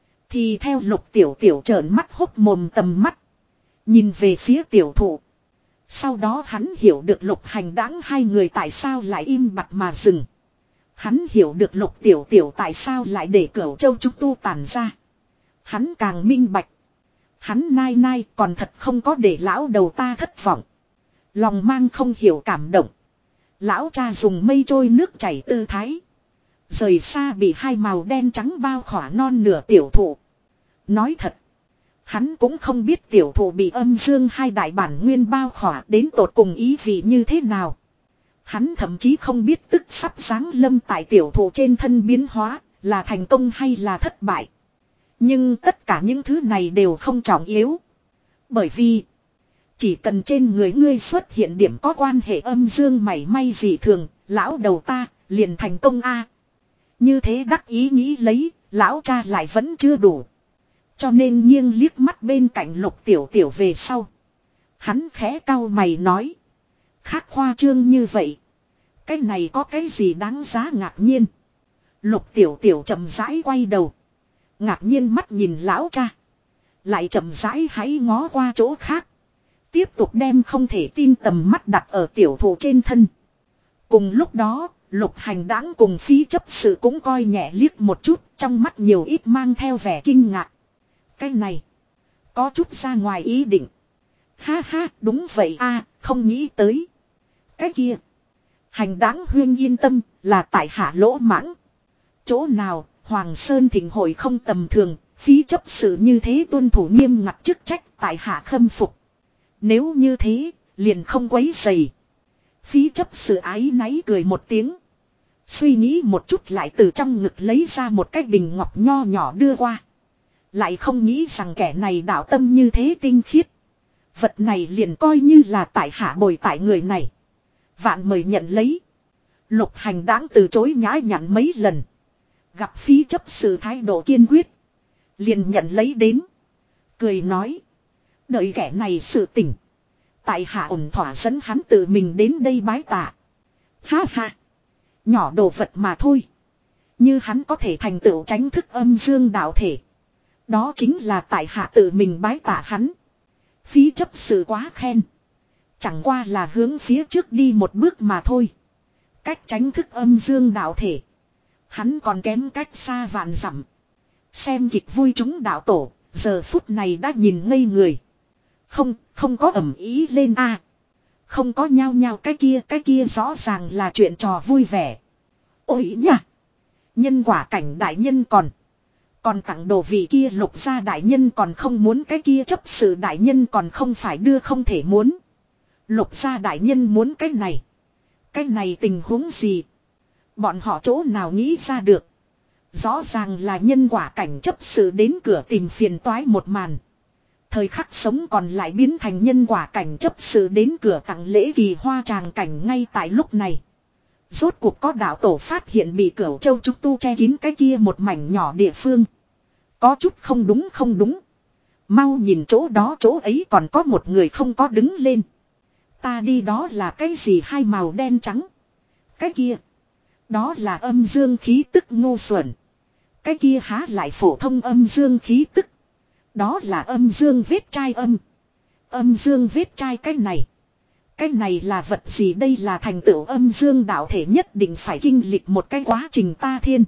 Thì theo Lục tiểu tiểu trợn mắt hốc mồm tầm mắt. Nhìn về phía tiểu thụ. Sau đó hắn hiểu được Lục Hành Đãng hai người tại sao lại im bặt mà dừng. Hắn hiểu được Lục tiểu tiểu tại sao lại để cửu châu trúc tu tản ra. Hắn càng minh bạch. Hắn nai nai còn thật không có để lão đầu ta thất vọng. Lòng mang không hiểu cảm động. Lão cha dùng mây trôi nước chảy tư thái. Rời xa bị hai màu đen trắng bao khỏa non nửa tiểu thụ. Nói thật. Hắn cũng không biết tiểu thụ bị âm dương hai đại bản nguyên bao khỏa đến tột cùng ý vị như thế nào. Hắn thậm chí không biết tức sắp giáng lâm tại tiểu thụ trên thân biến hóa là thành công hay là thất bại. Nhưng tất cả những thứ này đều không trọng yếu. Bởi vì chỉ cần trên người ngươi xuất hiện điểm có quan hệ âm dương mảy may gì thường, lão đầu ta liền thành công a. Như thế đắc ý nghĩ lấy, lão cha lại vẫn chưa đủ. Cho nên nghiêng liếc mắt bên cạnh Lục tiểu tiểu về sau. Hắn khẽ cau mày nói. Khác khoa trương như vậy. Cái này có cái gì đáng giá ngạc nhiên. Lục tiểu tiểu chậm rãi quay đầu. Ngạc nhiên mắt nhìn lão cha. Lại chậm rãi hãy ngó qua chỗ khác. Tiếp tục đem không thể tin tầm mắt đặt ở tiểu thụ trên thân. Cùng lúc đó, Lục Hành Đãng cùng Phi chấp sự cũng coi nhẹ liếc một chút, trong mắt nhiều ít mang theo vẻ kinh ngạc. Cái này, có chút ra ngoài ý định. Ha ha, đúng vậy a, không nghĩ tới. Cái kia, Hành Đãng huyên yên tâm, là tại hạ lỗ mãng. Chỗ nào, Hoàng Sơn thịnh hội không tầm thường, Phi chấp sự như thế tuân thủ nghiêm ngặt chức trách tại hạ khâm phục. Nếu như thế, liền không quấy rầy. Phi chấp sự ái náy cười một tiếng. Suy nghĩ một chút lại từ trong ngực lấy ra một cái bình ngọc nho nhỏ đưa qua. Lại không nghĩ rằng kẻ này đạo tâm như thế tinh khiết. Vật này liền coi như là tại hạ bồi tại người này. Vạn mời nhận lấy. Lục Hành Đãng từ chối nhã nhặn mấy lần. Gặp Phi chấp sự thái độ kiên quyết. Liền nhận lấy đến. Cười nói. Đợi kẻ này sự tỉnh. Tại hạ ổn thỏa dẫn hắn tự mình đến đây bái tạ. Ha ha. Nhỏ đồ vật mà thôi. Như hắn có thể thành tựu tránh thức âm dương đạo thể. Đó chính là tại hạ tự mình bái tạ hắn. Phí chấp sự quá khen. Chẳng qua là hướng phía trước đi một bước mà thôi. Cách tránh thức âm dương đạo thể. Hắn còn kém cách xa vạn dặm. Xem kịch vui chúng đạo tổ. Giờ phút này đã nhìn ngây người. Không, không có ẩm ý lên a. À, không có nhao nhao cái kia, cái kia rõ ràng là chuyện trò vui vẻ. Ôi nhá! Nhân quả cảnh đại nhân còn. Còn tặng đồ vị kia Lục gia đại nhân còn không muốn cái kia chấp sự đại nhân còn không phải đưa không thể muốn. Lục gia đại nhân muốn cái này. Cái này tình huống gì? Bọn họ chỗ nào nghĩ ra được. Rõ ràng là nhân quả cảnh chấp sự đến cửa tìm phiền toái một màn. Thời khắc sống còn lại biến thành nhân quả cảnh chấp sự đến cửa tặng lễ kỳ hoa tràng cảnh ngay tại lúc này. Rốt cuộc có đạo tổ phát hiện bị Cửu Châu trúc tu che kín cái kia một mảnh nhỏ địa phương. Có chút không đúng không đúng. Mau nhìn chỗ đó, chỗ ấy còn có một người không có đứng lên. Ta đi, đó là cái gì hai màu đen trắng? Cái kia. Đó là âm dương khí tức ngu xuẩn. Cái kia há lại phổ thông âm dương khí tức. Đó là âm dương vết chai âm. Âm dương vết chai cái này. Cái này là vật gì đây, là thành tựu âm dương đạo thể nhất định phải kinh lịch một cái quá trình ta thiên.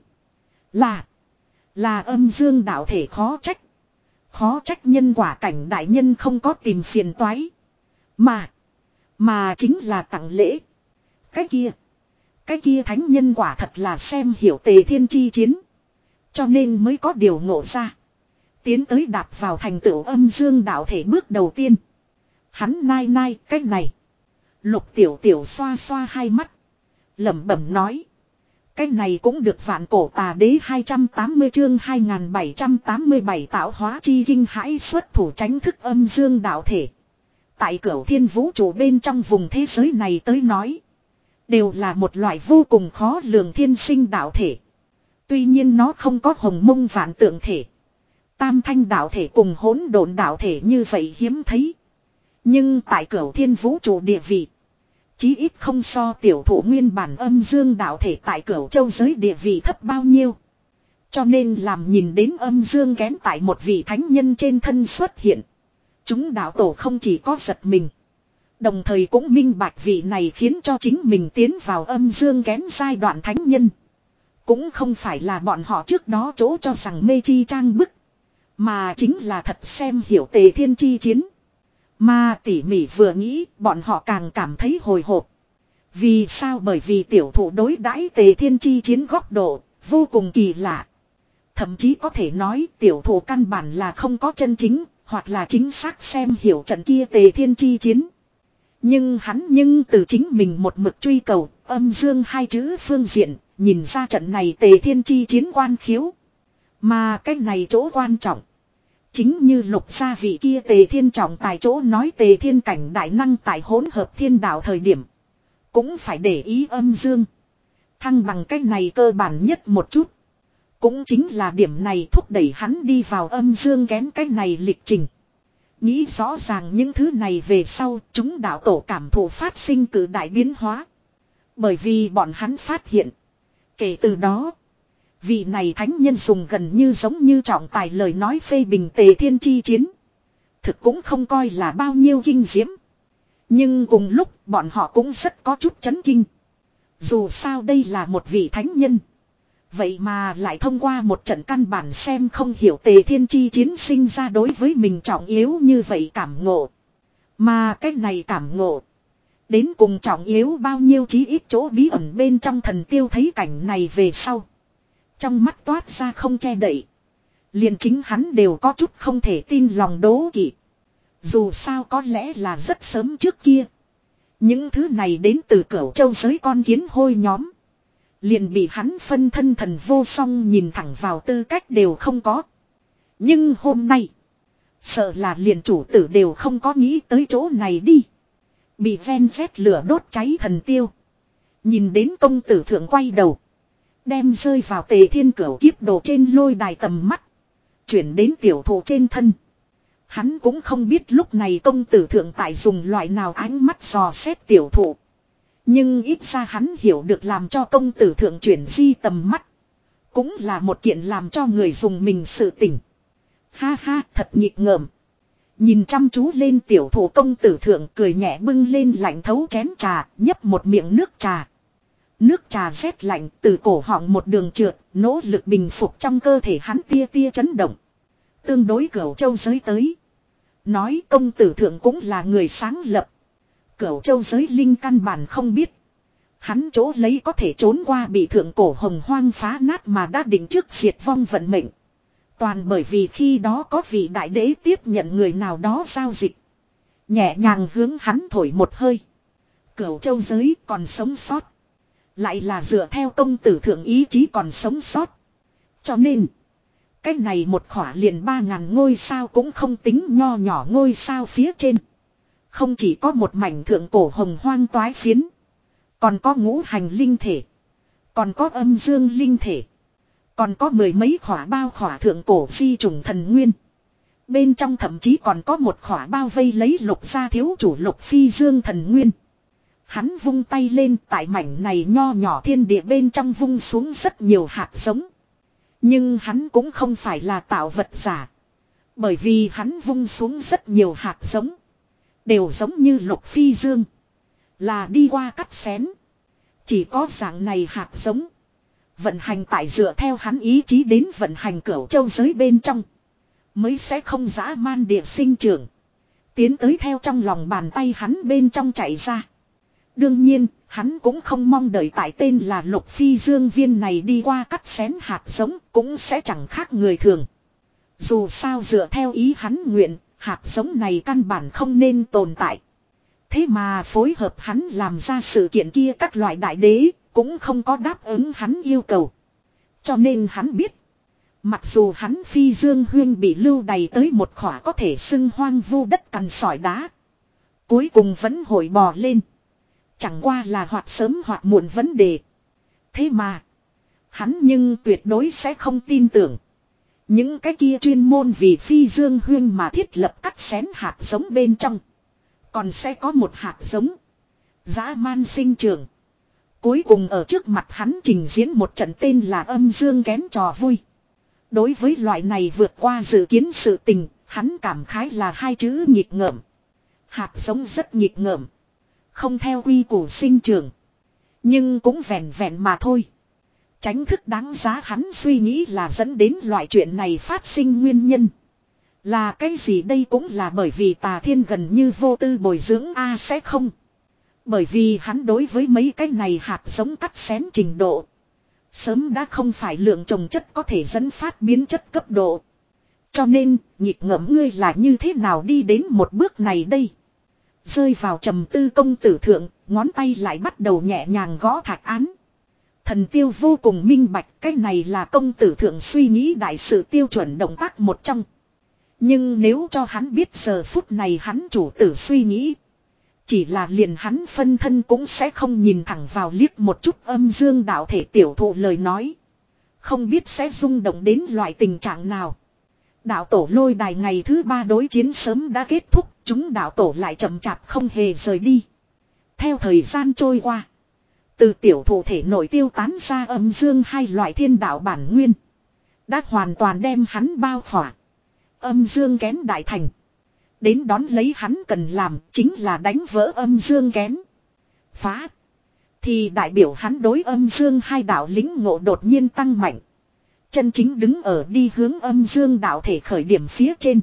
Là. Là âm dương đạo thể khó trách. Khó trách nhân quả cảnh đại nhân không có tìm phiền toái. Mà. Mà chính là tặng lễ. Cái kia. Cái kia thánh nhân quả thật là xem hiểu Tề Thiên chi chiến. Cho nên mới có điều ngộ ra. Tiến tới đạp vào thành tựu âm dương đạo thể bước đầu tiên. Hắn nai nai cái này. Lục tiểu tiểu xoa xoa hai mắt. Lẩm bẩm nói. Cái này cũng được. Vạn cổ tà đế hai trăm tám mươi chương hai nghìn bảy trăm tám mươi bảy tạo hóa chi kinh hãi xuất thủ tránh thức âm dương đạo thể. Tại cửu thiên vũ trụ bên trong vùng thế giới này tới nói. Đều là một loại vô cùng khó lường thiên sinh đạo thể. Tuy nhiên nó không có hồng mông vạn tượng thể. Tam thanh đạo thể cùng hỗn độn đạo thể như vậy hiếm thấy. Nhưng tại cửu thiên vũ trụ địa vị. Chí ít không so tiểu thụ nguyên bản âm dương đạo thể tại cửu châu giới địa vị thấp bao nhiêu. Cho nên làm nhìn đến âm dương kén tại một vị thánh nhân trên thân xuất hiện. Chúng đạo tổ không chỉ có giật mình. Đồng thời cũng minh bạch vị này khiến cho chính mình tiến vào âm dương kén giai đoạn thánh nhân. Cũng không phải là bọn họ trước đó chỗ cho rằng mê chi trang bức. Mà chính là thật xem hiểu Tề Thiên chi chiến. Mà tỉ mỉ vừa nghĩ, bọn họ càng cảm thấy hồi hộp. Vì sao? Bởi vì tiểu thụ đối đãi Tề Thiên chi chiến góc độ vô cùng kỳ lạ. Thậm chí có thể nói tiểu thụ căn bản là không có chân chính, hoặc là chính xác xem hiểu trận kia Tề Thiên chi chiến. Nhưng hắn nhưng từ chính mình một mực truy cầu âm dương hai chữ phương diện, nhìn ra trận này Tề Thiên chi chiến quan khiếu. Mà cái này chỗ quan trọng. Chính như lục gia vị kia Tề Thiên trọng tài chỗ nói, Tề Thiên cảnh đại năng tại hỗn hợp thiên đạo thời điểm. Cũng phải để ý âm dương. Thăng bằng cái này cơ bản nhất một chút. Cũng chính là điểm này thúc đẩy hắn đi vào âm dương kén cái này lịch trình. Nghĩ rõ ràng những thứ này về sau, chúng đạo tổ cảm thụ phát sinh cử đại biến hóa. Bởi vì bọn hắn phát hiện. Kể từ đó, vị này thánh nhân dùng gần như giống như trọng tài lời nói phê bình Tề Thiên chi chiến. Thực cũng không coi là bao nhiêu kinh diễm. Nhưng cùng lúc bọn họ cũng rất có chút chấn kinh. Dù sao đây là một vị thánh nhân. Vậy mà lại thông qua một trận căn bản xem không hiểu Tề Thiên chi chiến sinh ra đối với mình trọng yếu như vậy cảm ngộ. Mà cái này cảm ngộ. Đến cùng trọng yếu bao nhiêu, chí ít chỗ bí ẩn bên trong thần tiêu thấy cảnh này về sau. Trong mắt toát ra không che đậy. Liền chính hắn đều có chút không thể tin lòng đố kỵ. Dù sao có lẽ là rất sớm trước kia. Những thứ này đến từ Cửu Châu giới con kiến hôi nhóm. Liền bị hắn phân thân thần vô song nhìn thẳng vào tư cách đều không có. Nhưng hôm nay. Sợ là liền chủ tử đều không có nghĩ tới chỗ này đi. Bị ven vét lửa đốt cháy thần tiêu. Nhìn đến công tử thượng quay đầu. Đem rơi vào Tề Thiên Cửu kiếp đồ trên lôi đài tầm mắt. Chuyển đến tiểu thụ trên thân. Hắn cũng không biết lúc này công tử thượng tại dùng loại nào ánh mắt dò xét tiểu thụ. Nhưng ít ra hắn hiểu được làm cho công tử thượng chuyển di tầm mắt. Cũng là một kiện làm cho người dùng mình sự tỉnh. Ha ha, thật nghịch ngợm. Nhìn chăm chú lên tiểu thụ, công tử thượng cười nhẹ bưng lên lạnh thấu chén trà, nhấp một miệng nước trà. Nước trà rét lạnh từ cổ họng một đường trượt, nỗ lực bình phục trong cơ thể hắn tia tia chấn động. Tương đối Cửu Châu giới tới. Nói công tử thượng cũng là người sáng lập. Cửu Châu giới linh căn bản không biết. Hắn chỗ lấy có thể trốn qua bị thượng cổ hồng hoang phá nát mà đã định trước diệt vong vận mệnh. Toàn bởi vì khi đó có vị đại đế tiếp nhận người nào đó giao dịch. Nhẹ nhàng hướng hắn thổi một hơi. Cửu Châu giới còn sống sót. Lại là dựa theo công tử thượng ý chí còn sống sót. Cho nên. Cái này một khỏa liền ba ngàn ngôi sao cũng không tính nho nhỏ ngôi sao phía trên. Không chỉ có một mảnh thượng cổ hồng hoang toái phiến. Còn có ngũ hành linh thể. Còn có âm dương linh thể. Còn có mười mấy khỏa bao khỏa thượng cổ phi trùng thần nguyên. Bên trong thậm chí còn có một khỏa bao vây lấy lục gia thiếu chủ lục phi dương thần nguyên. Hắn vung tay lên, tại mảnh này nho nhỏ thiên địa bên trong vung xuống rất nhiều hạt giống. Nhưng hắn cũng không phải là tạo vật giả. Bởi vì hắn vung xuống rất nhiều hạt giống. Đều giống như lục phi dương. Là đi qua cắt xén. Chỉ có dạng này hạt giống. Vận hành tại dựa theo hắn ý chí đến vận hành cửu châu giới bên trong. Mới sẽ không dã man địa sinh trưởng. Tiến tới theo trong lòng bàn tay hắn bên trong chạy ra. Đương nhiên, hắn cũng không mong đợi tại tên là lục phi dương viên này đi qua cắt xén hạt giống cũng sẽ chẳng khác người thường. Dù sao dựa theo ý hắn nguyện, hạt giống này căn bản không nên tồn tại. Thế mà phối hợp hắn làm ra sự kiện kia các loại đại đế, cũng không có đáp ứng hắn yêu cầu. Cho nên hắn biết, mặc dù hắn phi dương huyên bị lưu đày tới một khỏa có thể xưng hoang vu đất cằn sỏi đá. Cuối cùng vẫn hồi bò lên. Chẳng qua là hoặc sớm hoặc muộn vấn đề. Thế mà, hắn nhưng tuyệt đối sẽ không tin tưởng. Những cái kia chuyên môn vì phi dương huyên mà thiết lập cắt xén hạt giống bên trong. Còn sẽ có một hạt giống dã man sinh trưởng. Cuối cùng ở trước mặt hắn trình diễn một trận tên là âm dương kén trò vui. Đối với loại này vượt qua dự kiến sự tình, hắn cảm khái là hai chữ nghịch ngợm. Hạt giống rất nghịch ngợm. Không theo quy củ sinh trưởng. Nhưng cũng vẹn vẹn mà thôi. Tránh thức đáng giá hắn suy nghĩ là dẫn đến loại chuyện này phát sinh nguyên nhân. Là cái gì đây cũng là bởi vì Tà Thiên gần như vô tư bồi dưỡng A sẽ không. Bởi vì hắn đối với mấy cái này hạt giống cắt xén trình độ. Sớm đã không phải lượng trồng chất có thể dẫn phát biến chất cấp độ. Cho nên, nhịp ngẫm ngươi là như thế nào đi đến một bước này đây. Rơi vào trầm tư công tử thượng, ngón tay lại bắt đầu nhẹ nhàng gõ thạch án. Thần tiêu vô cùng minh bạch, cái này là công tử thượng suy nghĩ đại sự tiêu chuẩn động tác một trong. Nhưng nếu cho hắn biết giờ phút này hắn chủ tử suy nghĩ. Chỉ là liền hắn phân thân cũng sẽ không nhìn thẳng vào liếc một chút âm dương đạo thể tiểu thụ lời nói. Không biết sẽ rung động đến loại tình trạng nào. Đạo tổ lôi đài ngày thứ ba đối chiến sớm đã kết thúc, chúng đạo tổ lại chậm chạp không hề rời đi. Theo thời gian trôi qua, từ tiểu thụ thể nổi tiêu tán ra âm dương hai loại thiên đạo bản nguyên. Đã hoàn toàn đem hắn bao khỏa. Âm dương kén đại thành. Đến đón lấy hắn cần làm chính là đánh vỡ âm dương kén. Phá. Thì đại biểu hắn đối âm dương hai đạo lính ngộ đột nhiên tăng mạnh. Chân chính đứng ở đi hướng âm dương đạo thể khởi điểm phía trên.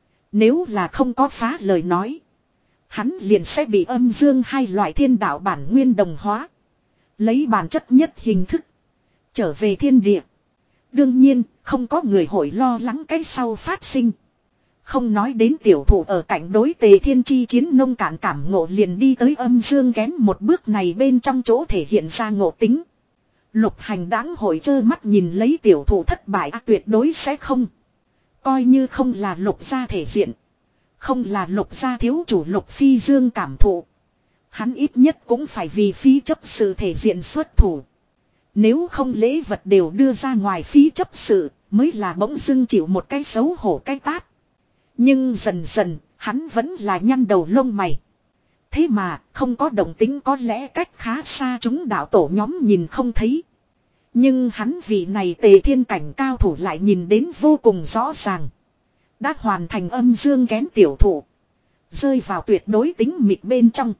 Nếu là không có phá lời nói. Hắn liền sẽ bị âm dương hai loại thiên đạo bản nguyên đồng hóa. Lấy bản chất nhất hình thức. Trở về thiên địa. Đương nhiên không có người hội lo lắng cái sau phát sinh. Không nói đến tiểu thủ ở cạnh đối tề thiên chi chiến nông cạn cảm ngộ liền đi tới âm dương kén một bước này bên trong chỗ thể hiện ra ngộ tính. Lục hành đáng hội trơ mắt nhìn lấy tiểu thủ thất bại à, tuyệt đối sẽ không. Coi như không là lục gia thể diện. Không là lục gia thiếu chủ lục phi dương cảm thụ. Hắn ít nhất cũng phải vì phí chấp sự thể diện xuất thủ. Nếu không lễ vật đều đưa ra ngoài phí chấp sự mới là bỗng dưng chịu một cái xấu hổ cái tát. Nhưng dần dần, hắn vẫn là nhăn đầu lông mày. Thế mà, không có động tính có lẽ cách khá xa chúng đạo tổ nhóm nhìn không thấy. Nhưng hắn vị này tề thiên cảnh cao thủ lại nhìn đến vô cùng rõ ràng. Đã hoàn thành âm dương kén tiểu thủ. Rơi vào tuyệt đối tính mịt bên trong.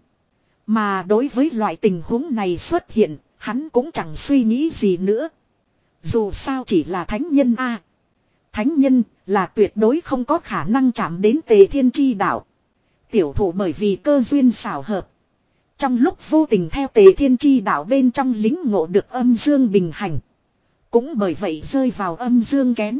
Mà đối với loại tình huống này xuất hiện, hắn cũng chẳng suy nghĩ gì nữa. Dù sao chỉ là thánh nhân a. Thánh nhân là tuyệt đối không có khả năng chạm đến tề thiên chi đạo. Tiểu thủ bởi vì cơ duyên xảo hợp. Trong lúc vô tình theo tề thiên chi đạo bên trong lính ngộ được âm dương bình hành. Cũng bởi vậy rơi vào âm dương kén.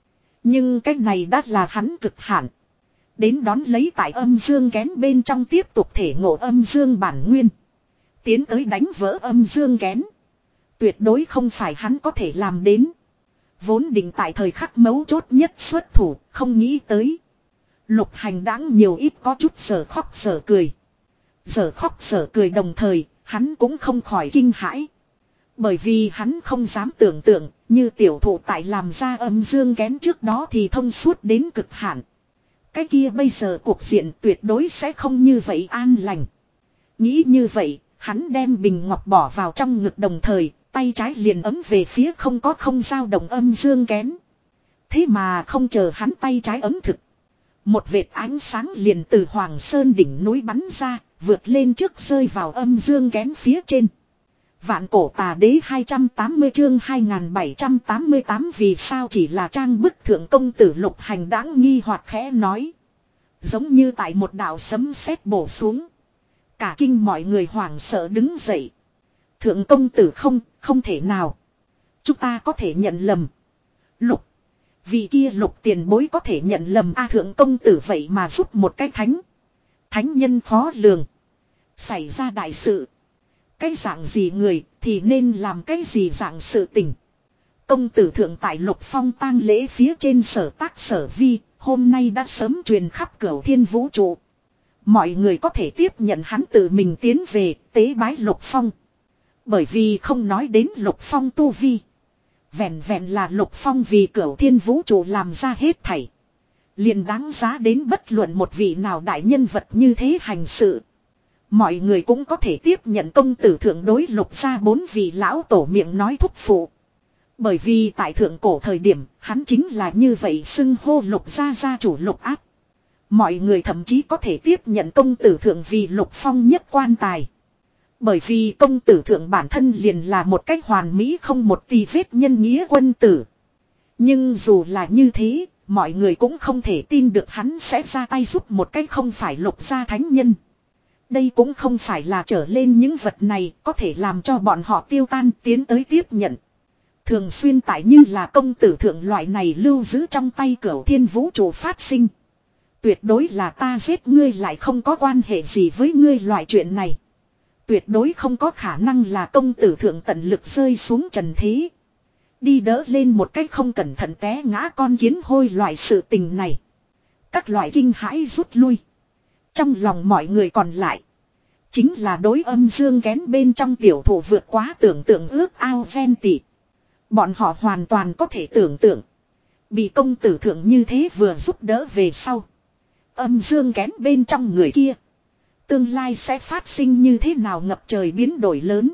Nhưng cái này đã là hắn cực hạn. Đến đón lấy tại âm dương kén bên trong tiếp tục thể ngộ âm dương bản nguyên. Tiến tới đánh vỡ âm dương kén. Tuyệt đối không phải hắn có thể làm đến. Vốn định tại thời khắc mấu chốt nhất xuất thủ, không nghĩ tới. Lục Hành đãng nhiều ít có chút sở khóc sở cười. Sở khóc sở cười đồng thời, hắn cũng không khỏi kinh hãi. Bởi vì hắn không dám tưởng tượng, như tiểu thụ tại làm ra âm dương kén trước đó thì thông suốt đến cực hạn. Cái kia bây giờ cuộc diện tuyệt đối sẽ không như vậy an lành. Nghĩ như vậy, hắn đem bình ngọc bỏ vào trong ngực đồng thời, tay trái liền ấm về phía không có không dao động âm dương kén. Thế mà không chờ hắn tay trái ấm thực. Một vệt ánh sáng liền từ Hoàng Sơn đỉnh núi bắn ra, vượt lên trước rơi vào âm dương kén phía trên. Vạn cổ tà đế hai trăm tám mươi chương hai nghìn bảy trăm tám mươi tám vì sao chỉ là trang bức thượng công tử Lục Hành đãng nghi hoặc khẽ nói. Giống như tại một đạo sấm sét bổ xuống. Cả kinh mọi người hoảng sợ đứng dậy. Thượng công tử không, không thể nào. Chúng ta có thể nhận lầm. Lục. Vì kia Lục tiền bối có thể nhận lầm a thượng công tử vậy mà giúp một cái thánh. Thánh nhân khó lường. Xảy ra đại sự. Cái dạng gì người thì nên làm cái gì dạng sự tình. Công tử thượng tại Lục Phong tang lễ phía trên sở tác sở vi, hôm nay đã sớm truyền khắp cửu thiên vũ trụ. Mọi người có thể tiếp nhận hắn tự mình tiến về tế bái Lục Phong. Bởi vì không nói đến Lục Phong tu vi. Vẹn vẹn là Lục Phong vì cửu thiên vũ trụ làm ra hết thảy. Liền đáng giá đến bất luận một vị nào đại nhân vật như thế hành sự. Mọi người cũng có thể tiếp nhận công tử thượng đối Lục gia bốn vị lão tổ miệng nói thúc phụ. Bởi vì tại thượng cổ thời điểm, hắn chính là như vậy xưng hô Lục gia gia chủ Lục Áp. Mọi người thậm chí có thể tiếp nhận công tử thượng vì Lục Phong nhất quan tài. Bởi vì công tử thượng bản thân liền là một cách hoàn mỹ không một tì vết nhân nghĩa quân tử. Nhưng dù là như thế, mọi người cũng không thể tin được hắn sẽ ra tay giúp một cách không phải Lục gia thánh nhân. Đây cũng không phải là trở lên những vật này có thể làm cho bọn họ tiêu tan tiến tới tiếp nhận. Thường xuyên tại như là công tử thượng loại này lưu giữ trong tay cửu thiên vũ trụ phát sinh. Tuyệt đối là ta giết ngươi lại không có quan hệ gì với ngươi loại chuyện này. Tuyệt đối không có khả năng là công tử thượng tận lực rơi xuống trần thế. Đi đỡ lên một cách không cẩn thận té ngã con kiến hôi loại sự tình này. Các loại kinh hãi rút lui. Trong lòng mọi người còn lại. Chính là đối âm dương kén bên trong tiểu thủ vượt quá tưởng tượng ước ao ven tị. Bọn họ hoàn toàn có thể tưởng tượng. Bị công tử thượng như thế vừa giúp đỡ về sau. Âm dương kén bên trong người kia. Tương lai sẽ phát sinh như thế nào ngập trời biến đổi lớn.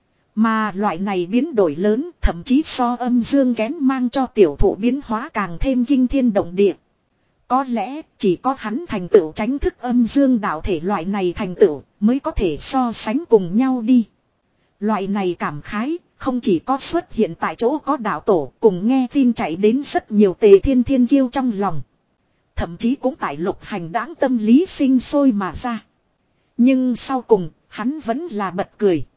Mà loại này biến đổi lớn thậm chí so âm dương kén mang cho tiểu thụ biến hóa càng thêm kinh thiên động địa. Có lẽ chỉ có hắn thành tựu tránh thức âm dương đạo thể loại này thành tựu mới có thể so sánh cùng nhau đi. Loại này cảm khái không chỉ có xuất hiện tại chỗ có đạo tổ cùng nghe tin chạy đến rất nhiều tề thiên thiên kiêu trong lòng. Thậm chí cũng tại Lục Hành đãng tâm lý sinh sôi mà ra. Nhưng sau cùng hắn vẫn là bật cười.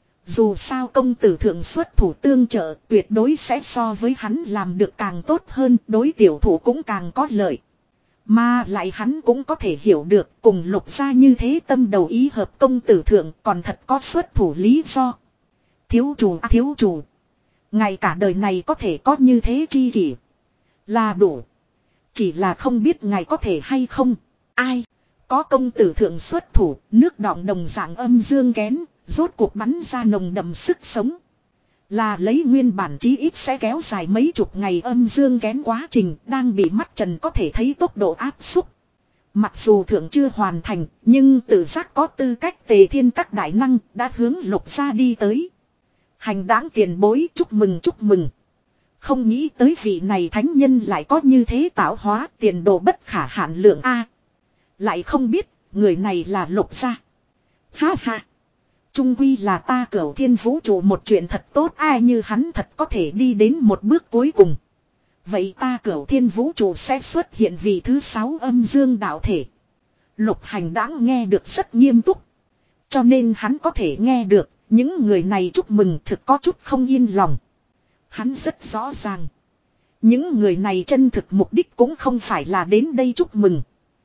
Dù sao công tử thượng xuất thủ tương trợ tuyệt đối sẽ so với hắn làm được càng tốt hơn, đối tiểu thủ cũng càng có lợi. Mà lại hắn cũng có thể hiểu được cùng Lục gia như thế tâm đầu ý hợp công tử thượng còn thật có xuất thủ lý do. Thiếu chủ à, thiếu chủ. Ngày cả đời này có thể có như thế chi kỷ. Là đủ. Chỉ là không biết ngài có thể hay không. Ai. Có công tử thượng xuất thủ, nước đọng đồng dạng âm dương kén, rốt cuộc bắn ra nồng đậm sức sống. Là lấy nguyên bản chí ít sẽ kéo dài mấy chục ngày âm dương kén quá trình đang bị mắt trần có thể thấy tốc độ áp xúc. Mặc dù thượng chưa hoàn thành, nhưng tự giác có tư cách tề thiên các đại năng đã hướng Lục gia đi tới. Hành đãng tiền bối chúc mừng chúc mừng. Không nghĩ tới vị này thánh nhân lại có như thế tạo hóa tiền đồ bất khả hạn lượng A. Lại không biết, người này là Lục gia. Ha ha. Trung quy là ta cửu thiên vũ trụ một chuyện thật tốt ai như hắn thật có thể đi đến một bước cuối cùng. Vậy ta cửu thiên vũ trụ sẽ xuất hiện vị thứ sáu âm dương đạo thể. Lục Hành đãng nghe được rất nghiêm túc. Cho nên hắn có thể nghe được, những người này chúc mừng thực có chút không yên lòng. Hắn rất rõ ràng. Những người này chân thực mục đích cũng không phải là đến đây chúc mừng.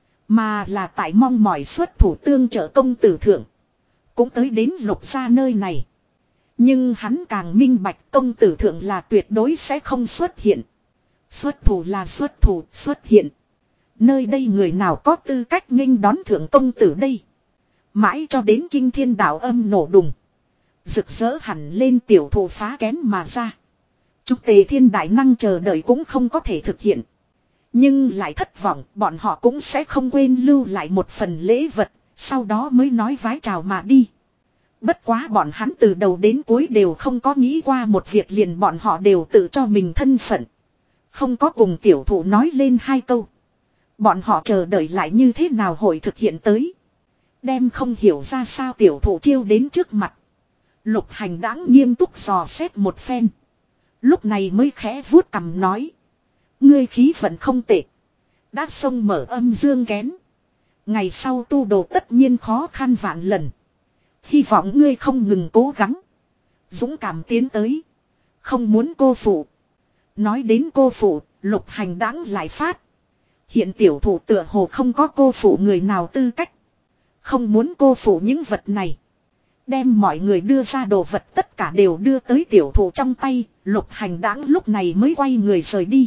Mà là tại mong mỏi xuất thủ tương trợ công tử thượng. Cũng tới đến Lục gia nơi này. Nhưng hắn càng minh bạch công tử thượng là tuyệt đối sẽ không xuất hiện. Xuất thủ là xuất thủ, xuất hiện. Nơi đây người nào có tư cách nghênh đón thượng công tử đây. Mãi cho đến kinh thiên đạo âm nổ đùng. Rực rỡ hẳn lên tiểu thụ phá kén mà ra. Chúc Tề Thiên đại năng chờ đợi cũng không có thể thực hiện. Nhưng lại thất vọng, bọn họ cũng sẽ không quên lưu lại một phần lễ vật, sau đó mới nói vái chào mà đi. Bất quá bọn hắn từ đầu đến cuối đều không có nghĩ qua một việc, liền bọn họ đều tự cho mình thân phận. Không có cùng tiểu thụ nói lên hai câu. Bọn họ chờ đợi lại như thế nào hội thực hiện tới. Đem không hiểu ra sao tiểu thụ chiêu đến trước mặt. Lục Hành đãng nghiêm túc dò xét một phen. Lúc này mới khẽ vuốt cằm nói. Ngươi khí vận không tệ. Đã xông mở âm dương kén. Ngày sau tu đồ tất nhiên khó khăn vạn lần. Hy vọng ngươi không ngừng cố gắng. Dũng cảm tiến tới. Không muốn cô phụ. Nói đến cô phụ, Lục Hành đãng lại phát. Hiện tiểu thủ tựa hồ không có cô phụ người nào tư cách. Không muốn cô phụ những vật này. Đem mọi người đưa ra đồ vật tất cả đều đưa tới tiểu thủ trong tay. Lục Hành đãng lúc này mới quay người rời đi.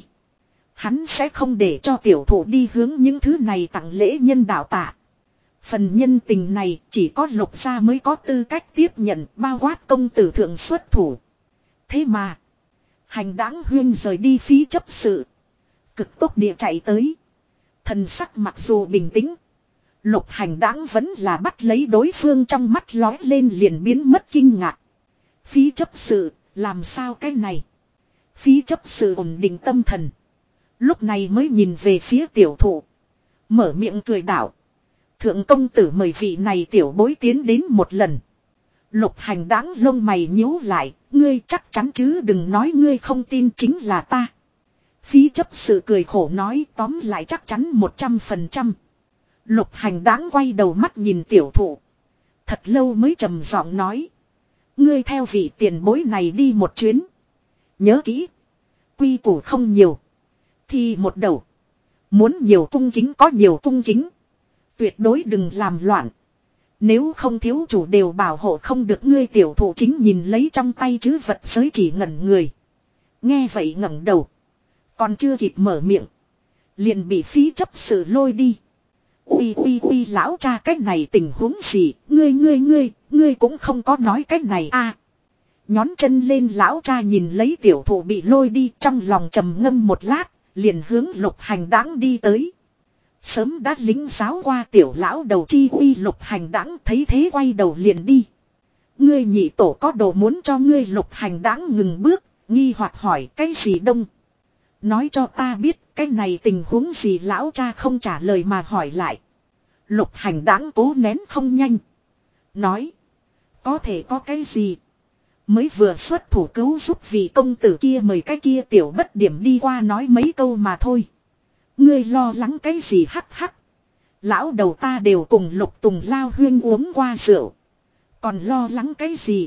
Hắn sẽ không để cho tiểu thủ đi hướng những thứ này tặng lễ nhân đạo tạ. Phần nhân tình này chỉ có Lục gia mới có tư cách tiếp nhận, bao quát công tử thượng xuất thủ. Thế mà, Hành đãng huyên rời đi phí chấp sự. Cực tốc địa chạy tới. Thần sắc mặc dù bình tĩnh. Lục Hành đãng vẫn là bắt lấy đối phương, trong mắt lói lên liền biến mất kinh ngạc. Phí chấp sự, làm sao cái này? Phí chấp sự ổn định tâm thần. Lúc này mới nhìn về phía tiểu thụ. Mở miệng cười đảo. Thượng công tử mời vị này tiểu bối tiến đến một lần. Lục Hành đãng lông mày nhíu lại. Ngươi chắc chắn chứ, đừng nói ngươi không tin, chính là ta. Phí chấp sự cười khổ nói, tóm lại chắc chắn một trăm phần trăm. Lục Hành đãng quay đầu mắt nhìn tiểu thụ. Thật lâu mới trầm giọng nói. Ngươi theo vị tiền bối này đi một chuyến. Nhớ kỹ. Quy củ không nhiều. Thì một đầu. Muốn nhiều cung kính có nhiều cung kính. Tuyệt đối đừng làm loạn. Nếu không thiếu chủ đều bảo hộ không được. Ngươi tiểu thụ chính nhìn lấy trong tay chứ vật giới chỉ ngẩn người. Nghe vậy ngẩng đầu. Còn chưa kịp mở miệng. Liền bị phí chấp sự lôi đi. Ui ui ui lão cha, cách này tình huống gì? Ngươi ngươi ngươi, ngươi cũng không có nói cách này à. Nhón chân lên lão cha nhìn lấy tiểu thụ bị lôi đi, trong lòng trầm ngâm một lát, liền hướng Lục Hành đãng đi tới. Sớm đã lính giáo qua tiểu lão đầu chi uy Lục Hành đãng thấy thế quay đầu liền đi. Ngươi nhị tổ có đồ muốn cho ngươi. Lục Hành đãng ngừng bước, nghi hoặc hỏi cái gì đông. Nói cho ta biết cái này tình huống gì. Lão cha không trả lời mà hỏi lại. Lục Hành đãng cố nén không nhanh. Nói. Có thể có cái gì. Mới vừa xuất thủ cứu giúp vị công tử kia, mời cái kia tiểu bất điểm đi qua nói mấy câu mà thôi. Ngươi lo lắng cái gì hắc hắc. Lão đầu ta đều cùng Lục Tùng Lao huyên uống qua rượu. Còn lo lắng cái gì.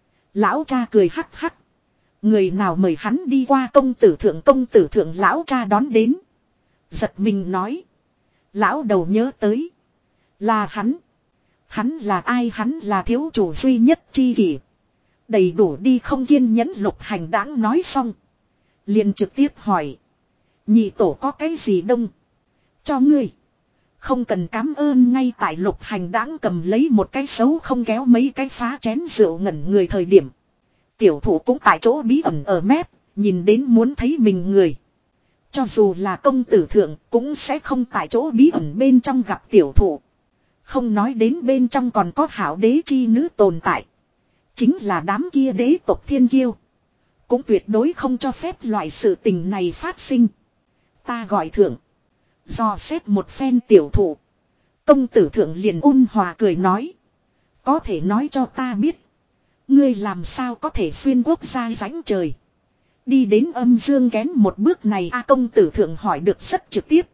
Lão cha cười hắc hắc. Người nào mời hắn đi qua. Công tử thượng công tử thượng. Lão cha đón đến. Giật mình nói. Lão đầu nhớ tới. Là hắn. Hắn là ai? Hắn là thiếu chủ duy nhất chi kỷ. Đầy đủ đi không kiên nhẫn. Lục Hành đãng nói xong. Liền trực tiếp hỏi. Nhị tổ có cái gì đông. Cho ngươi. Không cần cảm ơn. Ngay tại Lục Hành đãng cầm lấy một cái xấu không kéo mấy cái phá chén rượu ngẩn người thời điểm. Tiểu thủ cũng tại chỗ bí ẩn ở mép. Nhìn đến muốn thấy mình người. Cho dù là công tử thượng cũng sẽ không tại chỗ bí ẩn bên trong gặp tiểu thủ. Không nói đến bên trong còn có hảo đế chi nữ tồn tại. Chính là đám kia đế tộc thiên kiêu. Cũng tuyệt đối không cho phép loại sự tình này phát sinh. Ta gọi thượng. Do xét một phen tiểu thủ. Công tử thượng liền ôn hòa cười nói. Có thể nói cho ta biết. Ngươi làm sao có thể xuyên quốc gia rãnh trời. Đi đến âm dương kén một bước này. A công tử thượng hỏi được rất trực tiếp.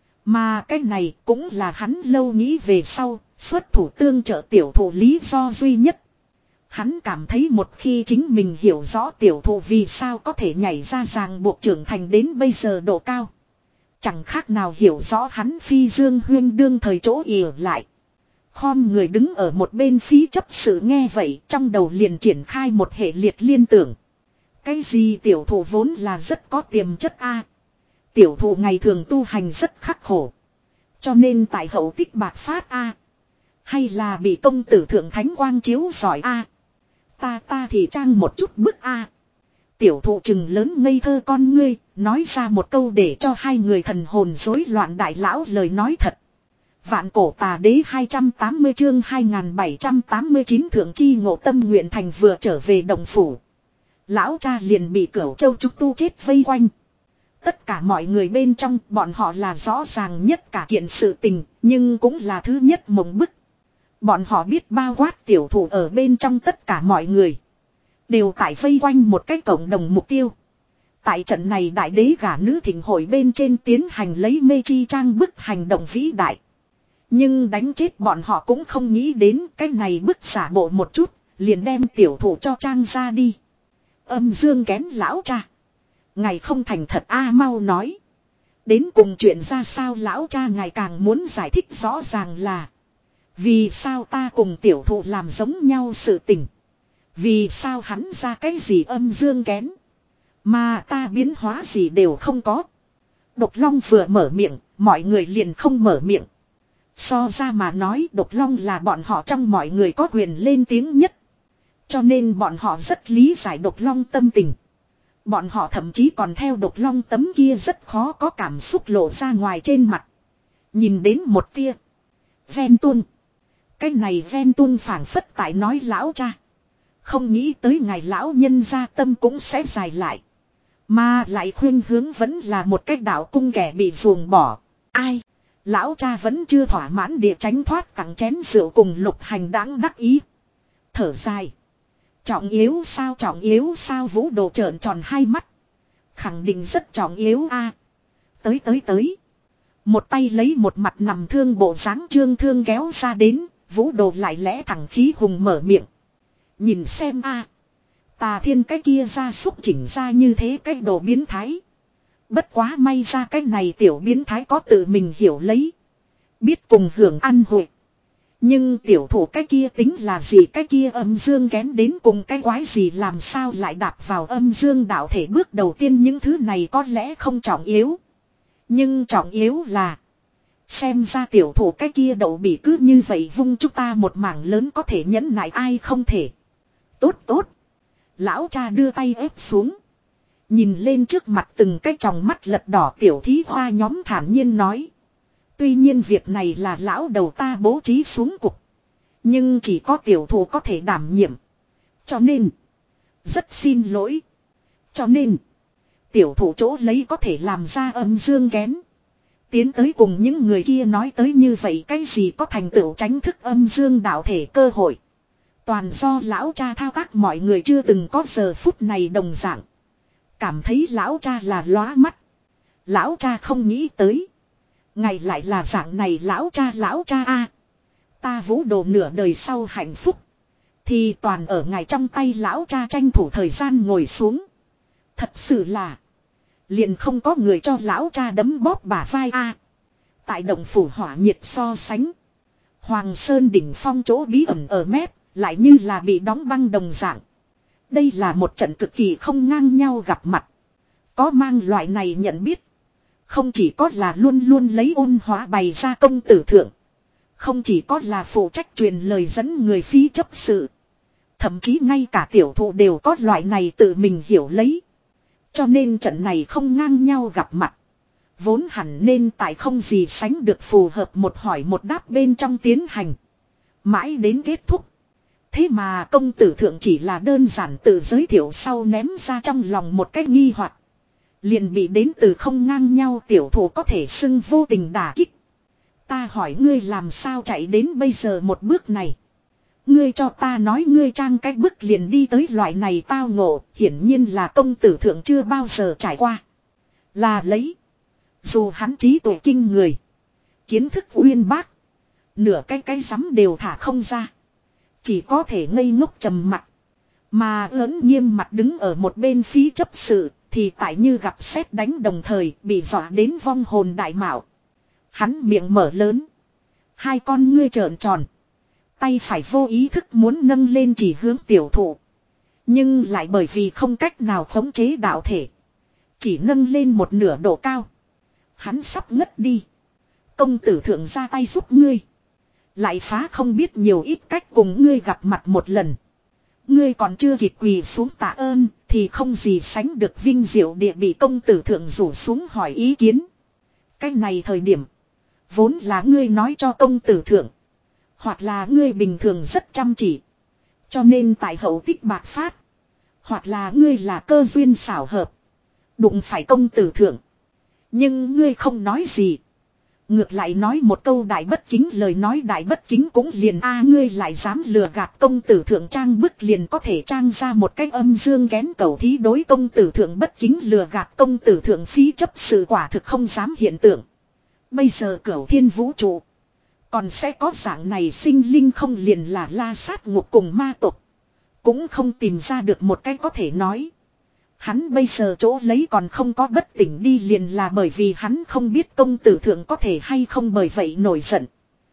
Mà cái này cũng là hắn lâu nghĩ về sau. Xuất thủ tương trợ tiểu thủ lý do duy nhất. Hắn cảm thấy một khi chính mình hiểu rõ tiểu thụ vì sao có thể nhảy ra ràng buộc trưởng thành đến bây giờ độ cao. Chẳng khác nào hiểu rõ hắn phi dương huyên đương thời chỗ ỉa lại. Khom người đứng ở một bên phí chấp sự nghe vậy trong đầu liền triển khai một hệ liệt liên tưởng. Cái gì tiểu thụ vốn là rất có tiềm chất a. Tiểu thụ ngày thường tu hành rất khắc khổ. Cho nên tại hậu tích bạc phát a, hay là bị công tử thượng thánh quang chiếu giỏi a. Ta ta thì trang một chút bức a. Tiểu thụ chừng lớn ngây thơ con ngươi, nói ra một câu để cho hai người thần hồn rối loạn đại lão lời nói thật. Vạn cổ tà đế hai trăm tám mươi chương hai nghìn bảy trăm tám mươi chín thượng chi ngộ tâm nguyện thành vừa trở về đồng phủ. Lão cha liền bị Cửu Châu trúc tu chết vây quanh. Tất cả mọi người bên trong bọn họ là rõ ràng nhất cả kiện sự tình, nhưng cũng là thứ nhất mộng bức. Bọn họ biết bao quát tiểu thủ ở bên trong tất cả mọi người. Đều tại vây quanh một cái cộng đồng mục tiêu. Tại trận này đại đế gả nữ thịnh hội bên trên tiến hành lấy mê chi trang bức hành động vĩ đại. Nhưng đánh chết bọn họ cũng không nghĩ đến cái này bức giả bộ một chút, liền đem tiểu thủ cho trang ra đi. Âm dương kén lão cha. Ngài không thành thật a, mau nói. Đến cùng chuyện ra sao lão cha ngài càng muốn giải thích rõ ràng là. Vì sao ta cùng tiểu thụ làm giống nhau sự tình. Vì sao hắn ra cái gì âm dương kén. Mà ta biến hóa gì đều không có. Độc Long vừa mở miệng, mọi người liền không mở miệng. So ra mà nói Độc Long là bọn họ trong mọi người có quyền lên tiếng nhất. Cho nên bọn họ rất lý giải Độc Long tâm tình. Bọn họ thậm chí còn theo Độc Long tấm kia rất khó có cảm xúc lộ ra ngoài trên mặt. Nhìn đến một tia ven tuôn. Cái này ven tuôn phảng phất tại nói lão cha. Không nghĩ tới ngày lão nhân gia tâm cũng sẽ dài lại. Mà lại khuyên hướng vẫn là một cách đạo cung kẻ bị ruồng bỏ. Ai? Lão cha vẫn chưa thỏa mãn địa tránh thoát cẳng chén rượu cùng Lục Hành đáng đắc ý. Thở dài. Trọng yếu sao trọng yếu sao Vũ Đồ trợn tròn hai mắt. Khẳng định rất trọng yếu a. Tới tới tới. Một tay lấy một mặt nằm thương bộ dáng trương thương kéo ra đến. Vũ Đồ lại lẽ thẳng khí hùng mở miệng. Nhìn xem a. Tà Thiên cái kia ra xúc chỉnh ra như thế cái đồ biến thái. Bất quá may ra cái này tiểu biến thái có tự mình hiểu lấy. Biết cùng hưởng ăn hội. Nhưng tiểu thủ cái kia tính là gì cái kia âm dương kén đến cùng cái quái gì làm sao lại đạp vào âm dương đạo thể bước đầu tiên những thứ này có lẽ không trọng yếu. Nhưng trọng yếu là. Xem ra tiểu thủ cái kia đậu bị cứ như vậy vung chúng ta một mảng lớn có thể nhẫn nại ai không thể. Tốt tốt. Lão cha đưa tay ép xuống. Nhìn lên trước mặt từng cái tròng mắt lật đỏ tiểu thí hoa nhóm thản nhiên nói. Tuy nhiên việc này là lão đầu ta bố trí xuống cục. Nhưng chỉ có tiểu thủ có thể đảm nhiệm. Cho nên. Rất xin lỗi. Cho nên. Tiểu thủ chỗ lấy có thể làm ra âm dương kén. Tiến tới cùng những người kia nói tới như vậy cái gì có thành tựu tránh thức âm dương đạo thể cơ hội. Toàn do lão cha thao tác mọi người chưa từng có giờ phút này đồng dạng. Cảm thấy lão cha là lóa mắt. Lão cha không nghĩ tới. Ngày lại là dạng này lão cha lão cha a. Ta Vũ Đồ nửa đời sau hạnh phúc. Thì toàn ở ngài trong tay lão cha tranh thủ thời gian ngồi xuống. Thật sự là. Liền không có người cho lão cha đấm bóp bả vai a. Tại động phủ hỏa nhiệt so sánh. Hoàng Sơn đỉnh phong chỗ bí ẩn ở mép. Lại như là bị đóng băng đồng dạng. Đây là một trận cực kỳ không ngang nhau gặp mặt. Có mang loại này nhận biết. Không chỉ có là luôn luôn lấy ôn hóa bày ra công tử thượng. Không chỉ có là phụ trách truyền lời dẫn người phi chấp sự. Thậm chí ngay cả tiểu thụ đều có loại này tự mình hiểu lấy. Cho nên trận này không ngang nhau gặp mặt. Vốn hẳn nên tại không gì sánh được phù hợp một hỏi một đáp bên trong tiến hành. Mãi đến kết thúc. Thế mà công tử thượng chỉ là đơn giản tự giới thiệu sau ném ra trong lòng một cách nghi hoặc. Liền bị đến từ không ngang nhau tiểu thủ có thể xưng vô tình đả kích. Ta hỏi ngươi làm sao chạy đến bây giờ một bước này. Ngươi cho ta nói ngươi trang cái bước liền đi tới loại này tao ngộ. Hiển nhiên là công tử thượng chưa bao giờ trải qua. Là lấy. Dù hắn trí tuệ kinh người. Kiến thức uyên bác. Nửa cái cái rắm đều thả không ra. Chỉ có thể ngây ngốc trầm mặt. Mà lớn nghiêm mặt đứng ở một bên phí chấp sự. Thì tại như gặp sét đánh đồng thời bị dọa đến vong hồn đại mạo. Hắn miệng mở lớn. Hai con ngươi trợn tròn. Tay phải vô ý thức muốn nâng lên chỉ hướng tiểu thụ. Nhưng lại bởi vì không cách nào khống chế đạo thể. Chỉ nâng lên một nửa độ cao. Hắn sắp ngất đi. Công tử thượng ra tay giúp ngươi. Lại phá không biết nhiều ít cách cùng ngươi gặp mặt một lần. Ngươi còn chưa kịp quỳ xuống tạ ơn thì không gì sánh được vinh diệu địa bị công tử thượng rủ xuống hỏi ý kiến. Cái này thời điểm. Vốn là ngươi nói cho công tử thượng. Hoặc là ngươi bình thường rất chăm chỉ. Cho nên tại hậu tích bạc phát. Hoặc là ngươi là cơ duyên xảo hợp. Đụng phải công tử thượng. Nhưng ngươi không nói gì. Ngược lại nói một câu đại bất kính lời nói đại bất kính cũng liền a ngươi lại dám lừa gạt công tử thượng trang bức liền có thể trang ra một cách âm dương kén cầu thí đối công tử thượng bất kính lừa gạt công tử thượng phí chấp sự quả thực không dám hiện tượng. Bây giờ cửu thiên vũ trụ. Còn sẽ có dạng này sinh linh không liền là la sát ngục cùng ma tộc. Cũng không tìm ra được một cách có thể nói. Hắn bây giờ chỗ lấy còn không có bất tỉnh đi liền là bởi vì hắn không biết công tử thượng có thể hay không bởi vậy nổi giận.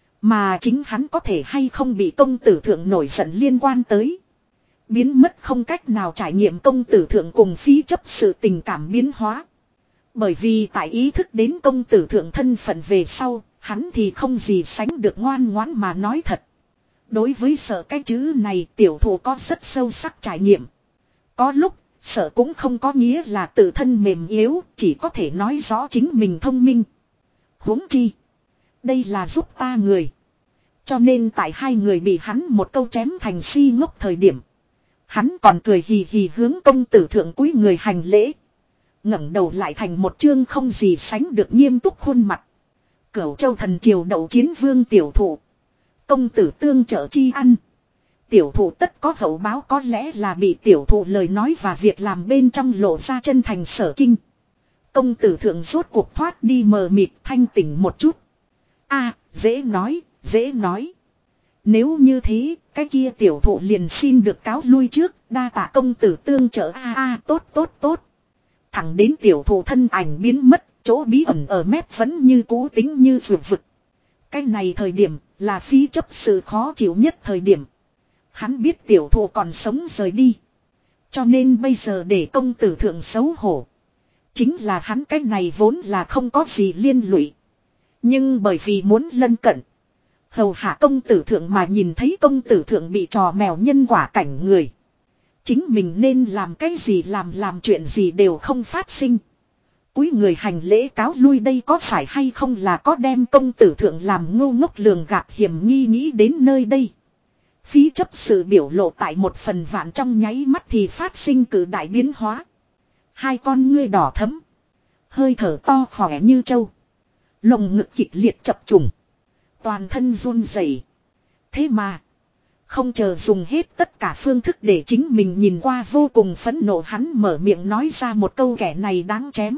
Mà chính hắn có thể hay không bị công tử thượng nổi giận liên quan tới. Biến mất không cách nào trải nghiệm công tử thượng cùng phí chấp sự tình cảm biến hóa. Bởi vì tại ý thức đến công tử thượng thân phận về sau, hắn thì không gì sánh được ngoan ngoãn mà nói thật. Đối với sợ cái chữ này tiểu thủ có rất sâu sắc trải nghiệm. Có lúc, sợ cũng không có nghĩa là tự thân mềm yếu, chỉ có thể nói rõ chính mình thông minh. Huống chi. Đây là giúp ta người. Cho nên tại hai người bị hắn một câu chém thành si ngốc thời điểm. Hắn còn cười hì hì hướng công tử thượng cúi người hành lễ. ngẩng đầu lại thành một chương không gì sánh được nghiêm túc khuôn mặt. Cửu châu thần triều đậu chiến vương tiểu thụ. Công tử tương trợ chi ăn. Tiểu thụ tất có hậu báo có lẽ là bị tiểu thụ lời nói và việc làm bên trong lộ ra chân thành sở kinh. Công tử thượng rốt cuộc thoát đi mờ mịt thanh tỉnh một chút. A, dễ nói, dễ nói. Nếu như thế, cái kia tiểu thụ liền xin được cáo lui trước, đa tạ công tử tương trợ a a tốt tốt tốt. Thẳng đến tiểu thụ thân ảnh biến mất, chỗ bí ẩn ở mép vẫn như cũ tính như vượt vực. Cái này thời điểm là phí chấp sự khó chịu nhất thời điểm. Hắn biết tiểu thụ còn sống rời đi. Cho nên bây giờ để công tử thượng xấu hổ. Chính là hắn cái này vốn là không có gì liên lụy. Nhưng bởi vì muốn lân cận. Hầu hạ công tử thượng mà nhìn thấy công tử thượng bị trò mèo nhân quả cảnh người. Chính mình nên làm cái gì làm làm chuyện gì đều không phát sinh. Cúi người hành lễ cáo lui đây có phải hay không là có đem công tử thượng làm ngu ngốc lường gạt hiểm nghi nghĩ đến nơi đây. Phí chấp sự biểu lộ tại một phần vạn trong nháy mắt thì phát sinh cử đại biến hóa. Hai con ngươi đỏ thấm. Hơi thở to khỏe như trâu. Lồng ngực kịch liệt chập trùng. Toàn thân run rẩy. Thế mà. Không chờ dùng hết tất cả phương thức để chính mình nhìn qua vô cùng phẫn nộ hắn mở miệng nói ra một câu kẻ này đáng chém.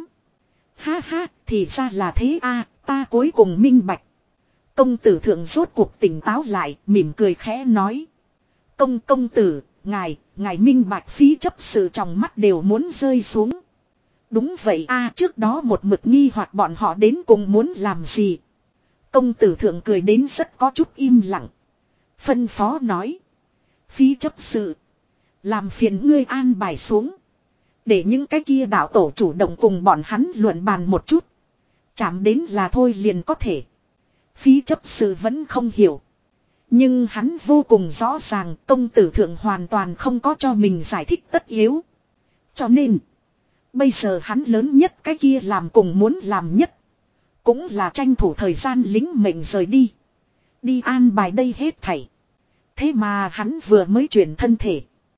Ha ha, thì ra là thế a, ta cuối cùng minh bạch. Công tử thượng rốt cuộc tỉnh táo lại, mỉm cười khẽ nói. Công công tử, ngài, ngài minh bạch phí chấp sự trong mắt đều muốn rơi xuống. Đúng vậy a, trước đó một mực nghi hoặc bọn họ đến cùng muốn làm gì. Công tử thượng cười đến rất có chút im lặng. Phân phó nói. Phí chấp sự. Làm phiền ngươi an bài xuống. Để những cái kia đạo tổ chủ động cùng bọn hắn luận bàn một chút. Chạm đến là thôi liền có thể. Phí chấp sự vẫn không hiểu. Nhưng hắn vô cùng rõ ràng công tử thượng hoàn toàn không có cho mình giải thích tất yếu. Cho nên. Bây giờ hắn lớn nhất cái kia làm cùng muốn làm nhất. Cũng là tranh thủ thời gian lính mệnh rời đi. Đi an bài đây hết thảy. Thế mà hắn vừa mới chuyển thân thể.